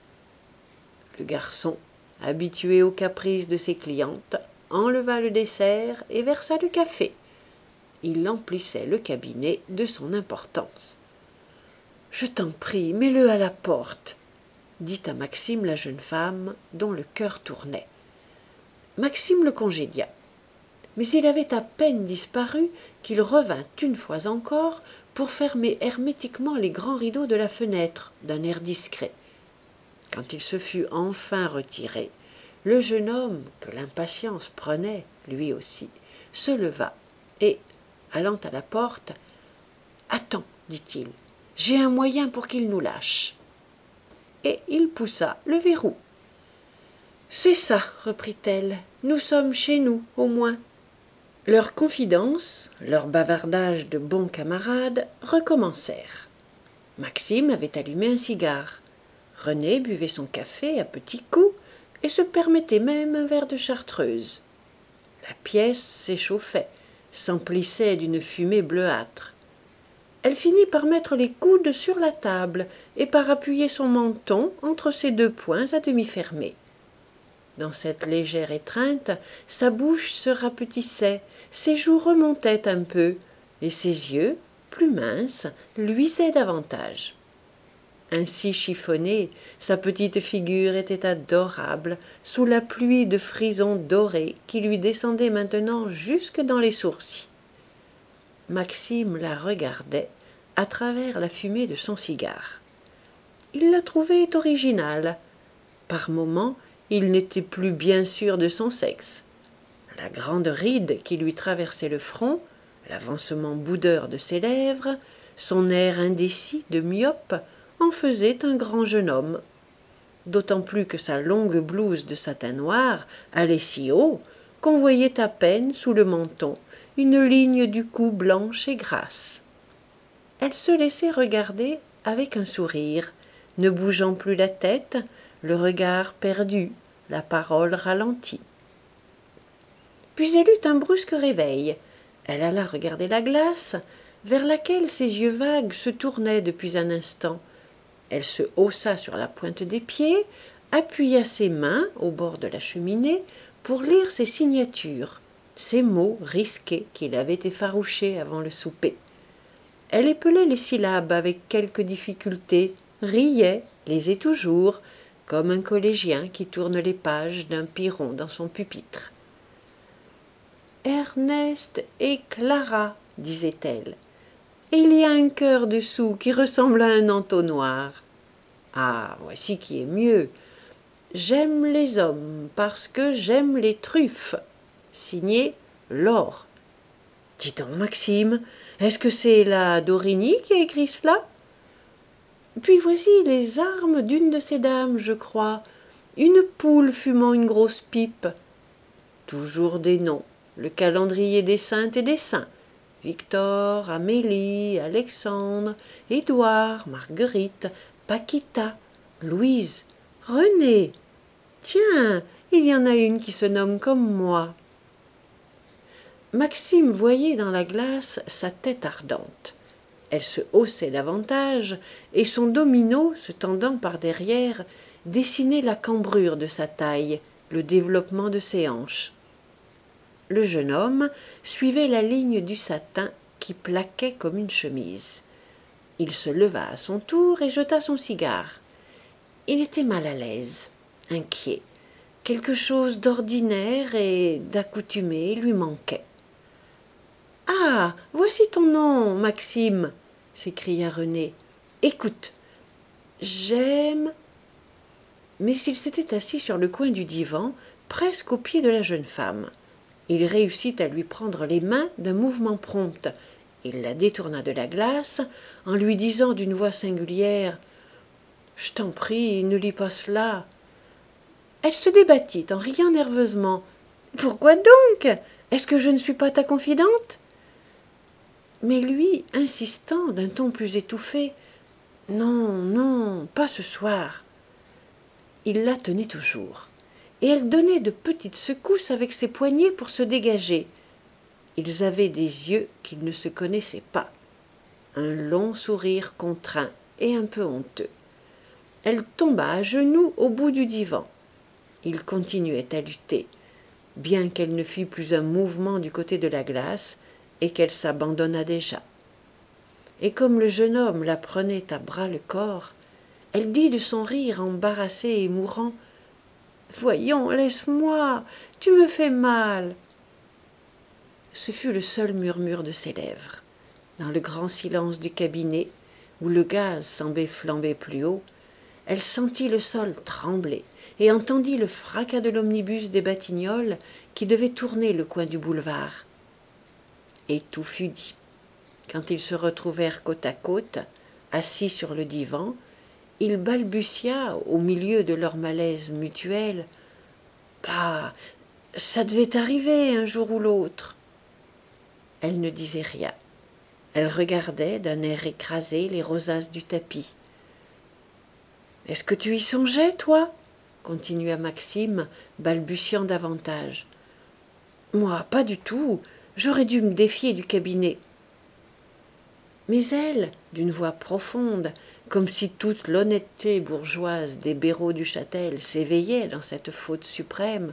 Le garçon, habitué aux caprices de ses clientes, enleva le dessert et versa le café. il emplissait le cabinet de son importance. « Je t'en prie, mets-le à la porte, » dit à Maxime la jeune femme dont le cœur tournait. Maxime le congédia, mais il avait à peine disparu qu'il revint une fois encore pour fermer hermétiquement les grands rideaux de la fenêtre d'un air discret. Quand il se fut enfin retiré, le jeune homme, que l'impatience prenait, lui aussi, se leva et, allant à la porte, « Attends, dit-il, j'ai un moyen pour qu'il nous lâche. » Et il poussa le verrou. « C'est ça, reprit-elle, nous sommes chez nous, au moins. » Leurs confidences, leurs bavardages de bons camarades recommencèrent. Maxime avait allumé un cigare. René buvait son café à petits coups et se permettait même un verre de chartreuse. La pièce s'échauffait, s'emplissait d'une fumée bleuâtre. Elle finit par mettre les coudes sur la table et par appuyer son menton entre ses deux poings à demi fermés. Dans cette légère étreinte, sa bouche se rapetissait, ses joues remontaient un peu, et ses yeux, plus minces, luisaient davantage. Ainsi chiffonnée, sa petite figure était adorable, sous la pluie de frisons dorés qui lui descendaient maintenant jusque dans les sourcils. Maxime la regardait à travers la fumée de son cigare. Il la trouvait originale. Par moments, il n'était plus bien sûr de son sexe. La grande ride qui lui traversait le front, l'avancement boudeur de ses lèvres, son air indécis de myope en faisaient un grand jeune homme. D'autant plus que sa longue blouse de satin noir allait si haut qu'on voyait à peine sous le menton une ligne du cou blanche et grasse. Elle se laissait regarder avec un sourire, ne bougeant plus la tête, le regard perdu, la parole ralentie. Puis elle eut un brusque réveil. Elle alla regarder la glace, vers laquelle ses yeux vagues se tournaient depuis un instant. Elle se haussa sur la pointe des pieds, appuya ses mains au bord de la cheminée pour lire ses signatures, ces mots risqués qui l'avaient effarouchée avant le souper. Elle épelait les syllabes avec quelque difficulté, riait, lisait toujours, comme un collégien qui tourne les pages d'un piron dans son pupitre. « Ernest et Clara, disait-elle, et il y a un cœur dessous qui ressemble à un entonnoir. Ah, voici qui est mieux. J'aime les hommes parce que j'aime les truffes. Signé Laure. Dis donc, Maxime, est-ce que c'est la Dorigny qui a écrit cela? Puis voici les armes d'une de ces dames, je crois. Une poule fumant une grosse pipe. Toujours des noms. Le calendrier des saintes et des saints. Victor, Amélie, Alexandre, Édouard, Marguerite, Paquita, Louise, René. Tiens, il y en a une qui se nomme comme moi. Maxime voyait dans la glace sa tête ardente. Elle se haussait davantage, et son domino, se tendant par derrière, dessinait la cambrure de sa taille, le développement de ses hanches. Le jeune homme suivait la ligne du satin qui plaquait comme une chemise. Il se leva à son tour et jeta son cigare. Il était mal à l'aise, inquiet. Quelque chose d'ordinaire et d'accoutumé lui manquait. « Ah, voici ton nom, Maxime !» s'écria René. « Écoute, j'aime… » Mais il s'était assis sur le coin du divan, presque au pied de la jeune femme. Il réussit à lui prendre les mains d'un mouvement prompt. Il la détourna de la glace en lui disant d'une voix singulière « Je t'en prie, ne lis pas cela. » Elle se débattit en riant nerveusement. « Pourquoi donc? Est-ce que je ne suis pas ta confidente ?» Mais lui, insistant d'un ton plus étouffé, « Non, non, pas ce soir. » Il la tenait toujours, et elle donnait de petites secousses avec ses poignets pour se dégager. Ils avaient des yeux qu'ils ne se connaissaient pas, un long sourire contraint et un peu honteux. Elle tomba à genoux au bout du divan. Il continuait à lutter, bien qu'elle ne fît plus un mouvement du côté de la glace, et qu'elle s'abandonna déjà. Et comme le jeune homme la prenait à bras le corps, elle dit de son rire embarrassé et mourant « Voyons, laisse-moi, tu me fais mal !» Ce fut le seul murmure de ses lèvres. Dans le grand silence du cabinet, où le gaz semblait flamber plus haut, elle sentit le sol trembler et entendit le fracas de l'omnibus des Batignolles qui devait tourner le coin du boulevard. Et tout fut dit. Quand ils se retrouvèrent côte à côte, assis sur le divan, il balbutia, au milieu de leur malaise mutuel, « Bah, ça devait arriver un jour ou l'autre. » Elle ne disait rien. Elle regardait d'un air écrasé les rosaces du tapis. « Est-ce que tu y songeais, toi ?» continua Maxime, balbutiant davantage. « Moi, pas du tout. J'aurais dû me défier du cabinet. » Mais elle, d'une voix profonde, comme si toute l'honnêteté bourgeoise des Béraud du Châtel s'éveillait dans cette faute suprême.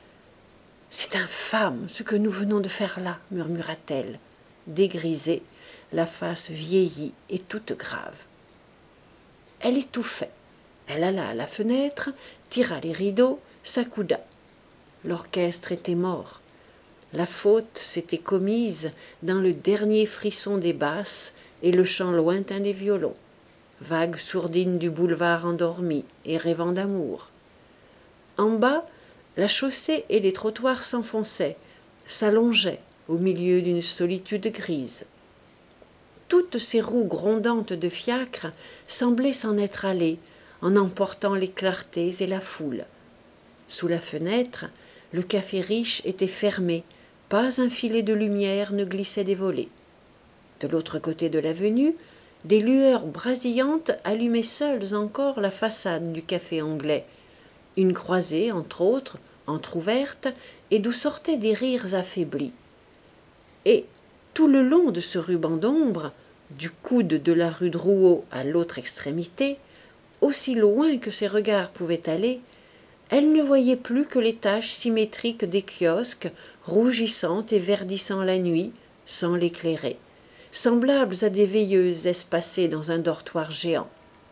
« C'est infâme ce que nous venons de faire là, murmura-t-elle, dégrisée, la face vieillie et toute grave. Elle étouffait. Elle alla à la fenêtre, tira les rideaux, s'accouda. L'orchestre était mort. La faute s'était commise dans le dernier frisson des basses et le chant lointain des violons, vague sourdine du boulevard endormi et rêvant d'amour. En bas, la chaussée et les trottoirs s'enfonçaient, s'allongeaient au milieu d'une solitude grise. Toutes ces roues grondantes de fiacre semblaient s'en être allées, en emportant les clartés et la foule. Sous la fenêtre, le café riche était fermé, pas un filet de lumière ne glissait des volets. De l'autre côté de l'avenue, des lueurs brasillantes allumaient seules encore la façade du café anglais, une croisée, entre autres, entr'ouverte, et d'où sortaient des rires affaiblis. Et, tout le long de ce ruban d'ombre, du coude de la rue Drouot à l'autre extrémité, aussi loin que ses regards pouvaient aller, elle ne voyait plus que les taches symétriques des kiosques, rougissant et verdissant la nuit, sans l'éclairer, semblables à des veilleuses espacées dans un dortoir géant.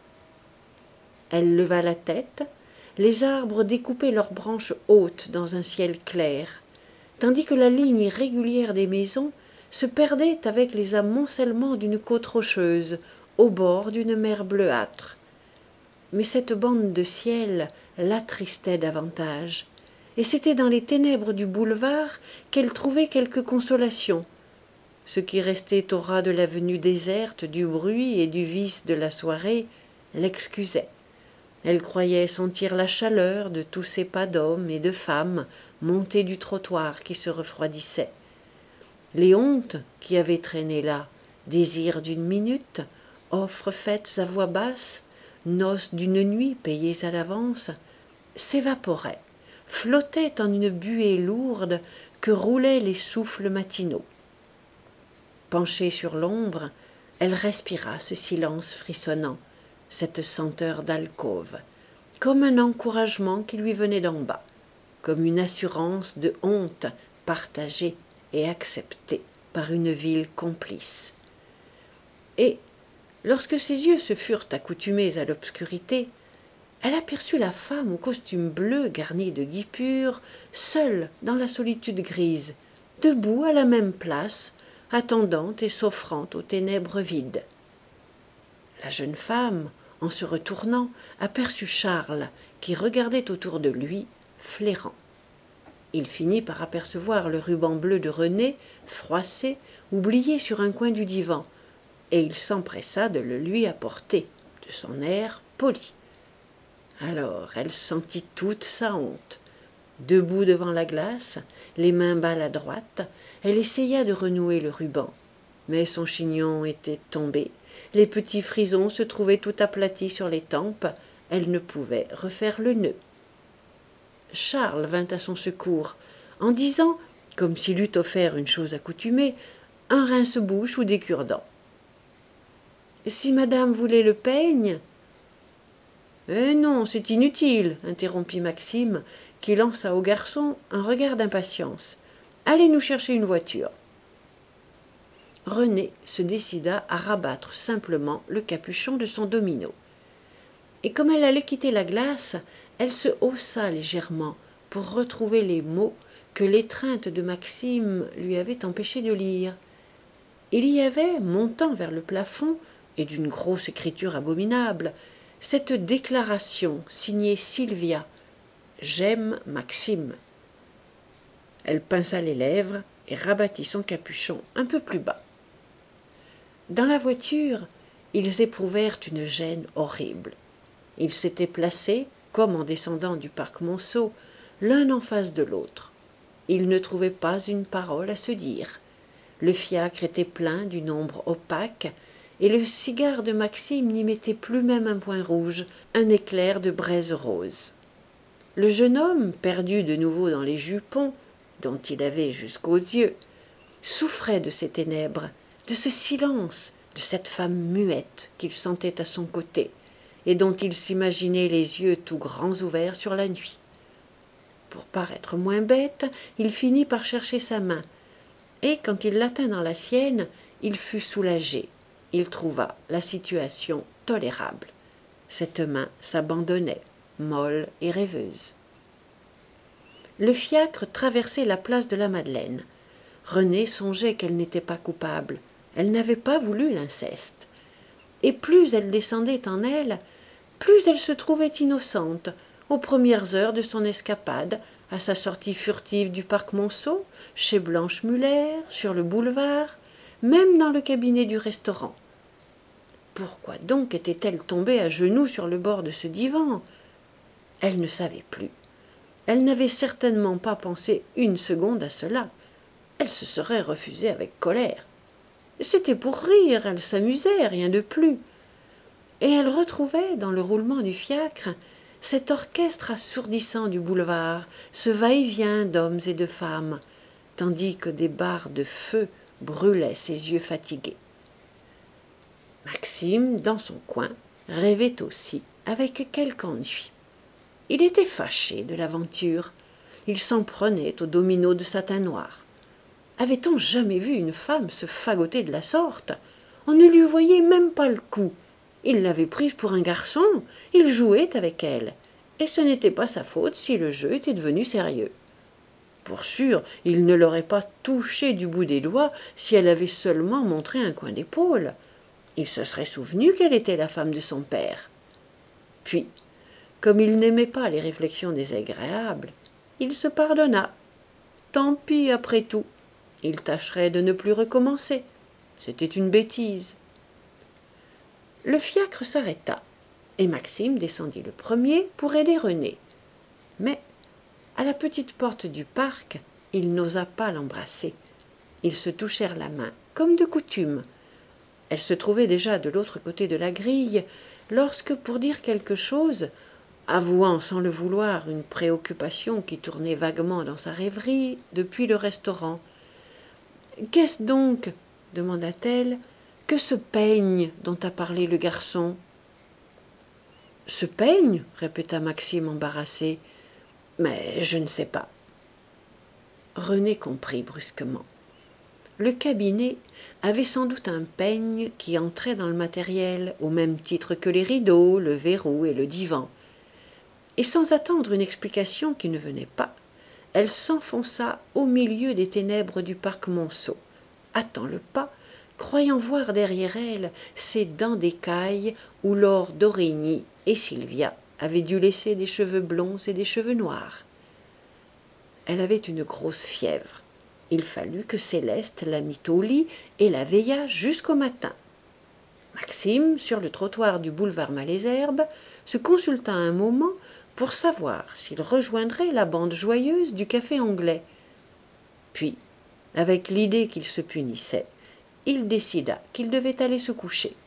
Elle leva la tête, les arbres découpaient leurs branches hautes dans un ciel clair, tandis que la ligne irrégulière des maisons se perdait avec les amoncellements d'une côte rocheuse, au bord d'une mer bleuâtre. Mais cette bande de ciel l'attristait davantage, et c'était dans les ténèbres du boulevard qu'elle trouvait quelque consolation. Ce qui restait au ras de l'avenue déserte du bruit et du vice de la soirée l'excusait. Elle croyait sentir la chaleur de tous ces pas d'hommes et de femmes montés du trottoir qui se refroidissaient. Les hontes qui avaient traîné là, désirs d'une minute, offres faites à voix basse, noces d'une nuit payées à l'avance, s'évaporaient, flottaient en une buée lourde que roulaient les souffles matinaux. Penchée sur l'ombre, elle respira ce silence frissonnant, cette senteur d'alcôve, comme un encouragement qui lui venait d'en bas, comme une assurance de honte partagée et acceptée par une ville complice. Et, lorsque ses yeux se furent accoutumés à l'obscurité, elle aperçut la femme au costume bleu garni de guipures, seule dans la solitude grise, debout à la même place, attendant et s'offrant aux ténèbres vides. La jeune femme, en se retournant, aperçut Charles, qui regardait autour de lui, flairant. Il finit par apercevoir le ruban bleu de René, froissé, oublié sur un coin du divan, et il s'empressa de le lui apporter, de son air poli. Alors elle sentit toute sa honte. Debout devant la glace, les mains maladroites, elle essaya de renouer le ruban, mais son chignon était tombé, les petits frisons se trouvaient tout aplatis sur les tempes, elle ne pouvait refaire le nœud. Charles vint à son secours, en disant, comme s'il eût offert une chose accoutumée, un rince-bouche ou des cure-dents. « Si madame voulait le peigne… »« Eh non, c'est inutile, » interrompit Maxime, qui lança au garçon un regard d'impatience. « Allez nous chercher une voiture. » René se décida à rabattre simplement le capuchon de son domino. Et comme elle allait quitter la glace, elle se haussa légèrement pour retrouver les mots que l'étreinte de Maxime lui avait empêché de lire. Il y avait, montant vers le plafond, et d'une grosse écriture abominable, cette déclaration signée Sylvia « J'aime Maxime ». Elle pinça les lèvres et rabattit son capuchon un peu plus bas. Dans la voiture, ils éprouvèrent une gêne horrible. Ils s'étaient placés, comme en descendant du parc Monceau, l'un en face de l'autre. Ils ne trouvaient pas une parole à se dire. Le fiacre était plein d'une ombre opaque, et le cigare de Maxime n'y mettait plus même un point rouge, un éclair de braise rose. Le jeune homme, perdu de nouveau dans les jupons, dont il avait jusqu'aux yeux, souffrait de ces ténèbres, de ce silence, de cette femme muette qu'il sentait à son côté, et dont il s'imaginait les yeux tout grands ouverts sur la nuit. Pour paraître moins bête, il finit par chercher sa main, et quand il l'atteint dans la sienne, il fut soulagé. Il trouva la situation tolérable. Cette main s'abandonnait, molle et rêveuse. Le fiacre traversait la place de la Madeleine. Renée songeait qu'elle n'était pas coupable. Elle n'avait pas voulu l'inceste. Et plus elle descendait en elle, plus elle se trouvait innocente, aux premières heures de son escapade, à sa sortie furtive du parc Monceau, chez Blanche Muller, sur le boulevard, même dans le cabinet du restaurant. Pourquoi donc était-elle tombée à genoux sur le bord de ce divan? Elle ne savait plus. Elle n'avait certainement pas pensé une seconde à cela. Elle se serait refusée avec colère. C'était pour rire, elle s'amusait, rien de plus. Et elle retrouvait, dans le roulement du fiacre, cet orchestre assourdissant du boulevard, ce va-et-vient d'hommes et de femmes, tandis que des barres de feu brûlaient ses yeux fatigués. Maxime, dans son coin, rêvait aussi, avec quelque ennui. Il était fâché de l'aventure. Il s'en prenait au domino de satin noir. Avait-on jamais vu une femme se fagoter de la sorte? On ne lui voyait même pas le cou. Il l'avait prise pour un garçon, il jouait avec elle, et ce n'était pas sa faute si le jeu était devenu sérieux. Pour sûr, il ne l'aurait pas touchée du bout des doigts si elle avait seulement montré un coin d'épaule. Il se serait souvenu qu'elle était la femme de son père. Puis, comme il n'aimait pas les réflexions désagréables, il se pardonna. Tant pis après tout, il tâcherait de ne plus recommencer. C'était une bêtise. Le fiacre s'arrêta, et Maxime descendit le premier pour aider Renée. Mais, à la petite porte du parc, il n'osa pas l'embrasser. Ils se touchèrent la main, comme de coutume. Elle se trouvait déjà de l'autre côté de la grille, lorsque, pour dire quelque chose, avouant sans le vouloir une préoccupation qui tournait vaguement dans sa rêverie depuis le restaurant. « Qu'est-ce donc, demanda-t-elle, que ce peigne dont a parlé le garçon ?»« Ce peigne ?» répéta Maxime embarrassé. « Mais je ne sais pas. » Renée comprit brusquement. Le cabinet avait sans doute un peigne qui entrait dans le matériel, au même titre que les rideaux, le verrou et le divan. Et sans attendre une explication qui ne venait pas, elle s'enfonça au milieu des ténèbres du parc Monceau, hâtant le pas, croyant voir derrière elle ces dents d'écaille où Laure d'Origny et Sylvia avaient dû laisser des cheveux blonds et des cheveux noirs. Elle avait une grosse fièvre. Il fallut que Céleste la mit au lit et la veilla jusqu'au matin. Maxime, sur le trottoir du boulevard Malesherbes, se consulta un moment pour savoir s'il rejoindrait la bande joyeuse du café anglais. Puis, avec l'idée qu'il se punissait, il décida qu'il devait aller se coucher.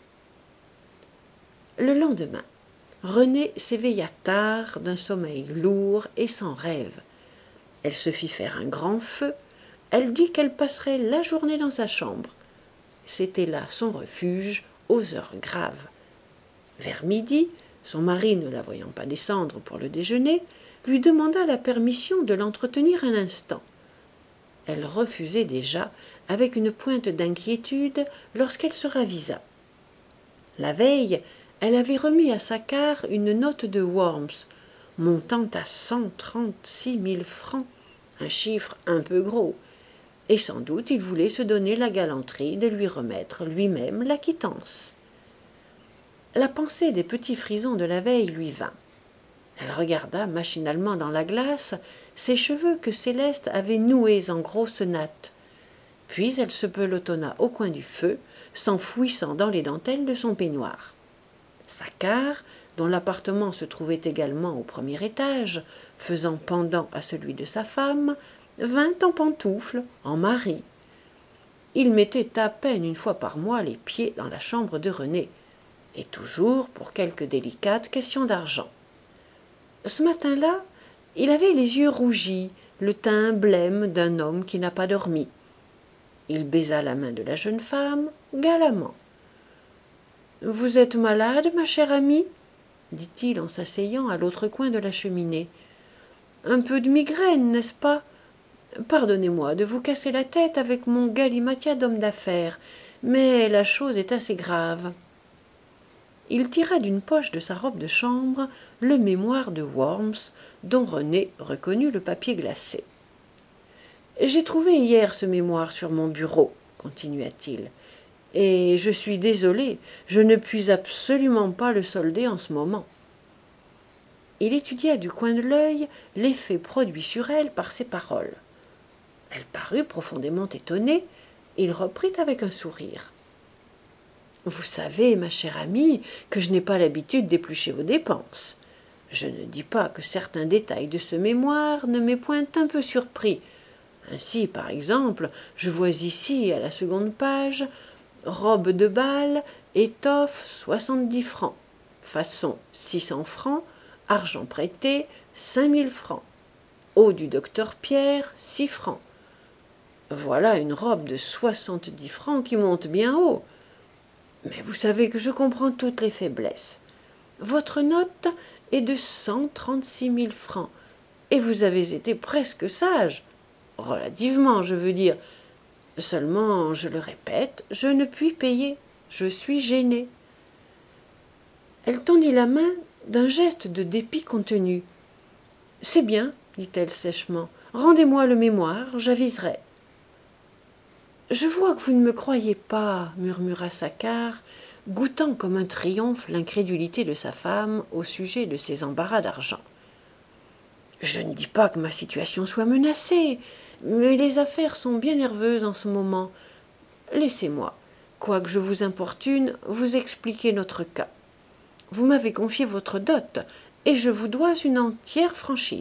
Le lendemain, Renée s'éveilla tard d'un sommeil lourd et sans rêve. Elle se fit faire un grand feu. Elle dit qu'elle passerait la journée dans sa chambre. C'était là son refuge aux heures graves. Vers midi, son mari, ne la voyant pas descendre pour le déjeuner, lui demanda la permission de l'entretenir un instant. Elle refusait déjà, avec une pointe d'inquiétude, lorsqu'elle se ravisa. La veille, elle avait remis à Saccard une note de Worms, montant à cent trente-six mille francs, un chiffre un peu gros, et sans doute il voulait se donner la galanterie de lui remettre lui-même la quittance. La pensée des petits frisons de la veille lui vint. Elle regarda machinalement dans la glace ses cheveux que Céleste avait noués en grosses nattes. Puis elle se pelotonna au coin du feu, s'enfouissant dans les dentelles de son peignoir. Saccard, dont l'appartement se trouvait également au premier étage, faisant pendant à celui de sa femme, vint en pantoufles, en mari. Il mettait à peine une fois par mois les pieds dans la chambre de René, et toujours pour quelque délicate question d'argent. Ce matin-là, il avait les yeux rougis, le teint blême d'un homme qui n'a pas dormi. Il baisa la main de la jeune femme, galamment. « Vous êtes malade, ma chère amie ?» dit-il en s'asseyant à l'autre coin de la cheminée. « Un peu de migraine, n'est-ce pas ? Pardonnez-moi de vous casser la tête avec mon galimatia d'homme d'affaires, mais la chose est assez grave. » Il tira d'une poche de sa robe de chambre le mémoire de Worms, dont René reconnut le papier glacé. « J'ai trouvé hier ce mémoire sur mon bureau, » continua-t-il, « et je suis désolé, je ne puis absolument pas le solder en ce moment. » Il étudia du coin de l'œil l'effet produit sur elle par ces paroles. Elle parut profondément étonnée. Il reprit avec un sourire. « Vous savez, ma chère amie, que je n'ai pas l'habitude d'éplucher vos dépenses. Je ne dis pas que certains détails de ce mémoire ne m'aient point un peu surpris. Ainsi, par exemple, je vois ici, à la seconde page, robe de bal, étoffe, soixante-dix francs, façon, six cents francs, argent prêté, cinq mille francs, eau du docteur Pierre, six francs. Voilà une robe de soixante-dix francs qui monte bien haut. Mais vous savez que je comprends toutes les faiblesses. Votre note est de cent trente-six mille francs, et vous avez été presque sage. Relativement, je veux dire. Seulement, je le répète, je ne puis payer. Je suis gênée. » Elle tendit la main d'un geste de dépit contenu. « C'est bien, dit-elle sèchement. Rendez-moi le mémoire, j'aviserai. »« Je vois que vous ne me croyez pas, » murmura Saccard, goûtant comme un triomphe l'incrédulité de sa femme au sujet de ses embarras d'argent. « Je ne dis pas que ma situation soit menacée, mais les affaires sont bien nerveuses en ce moment. Laissez-moi, quoique je vous importune, vous expliquer notre cas. Vous m'avez confié votre dot, et je vous dois une entière franchise. »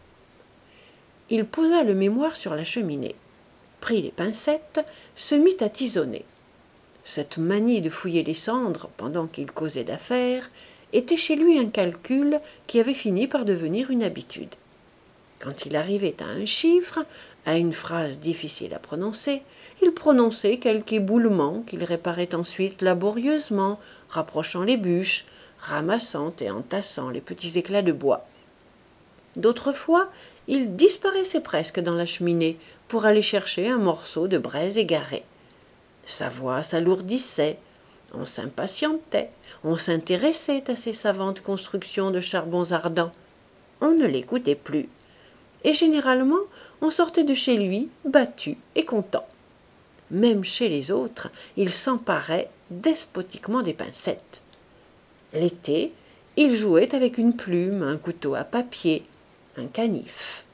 Il posa le mémoire sur la cheminée, prit les pincettes, se mit à tisonner. Cette manie de fouiller les cendres pendant qu'il causait d'affaires était chez lui un calcul qui avait fini par devenir une habitude. Quand il arrivait à un chiffre, à une phrase difficile à prononcer, il prononçait quelque éboulement qu'il réparait ensuite laborieusement, rapprochant les bûches, ramassant et entassant les petits éclats de bois. D'autres fois, il disparaissait presque dans la cheminée pour aller chercher un morceau de braise égaré. Sa voix s'alourdissait, on s'impatientait, on s'intéressait à ces savantes constructions de charbons ardents. On ne l'écoutait plus, et généralement on sortait de chez lui battu et content. Même chez les autres, il s'emparait despotiquement des pincettes. L'été, il jouait avec une plume, un couteau à papier, un canif.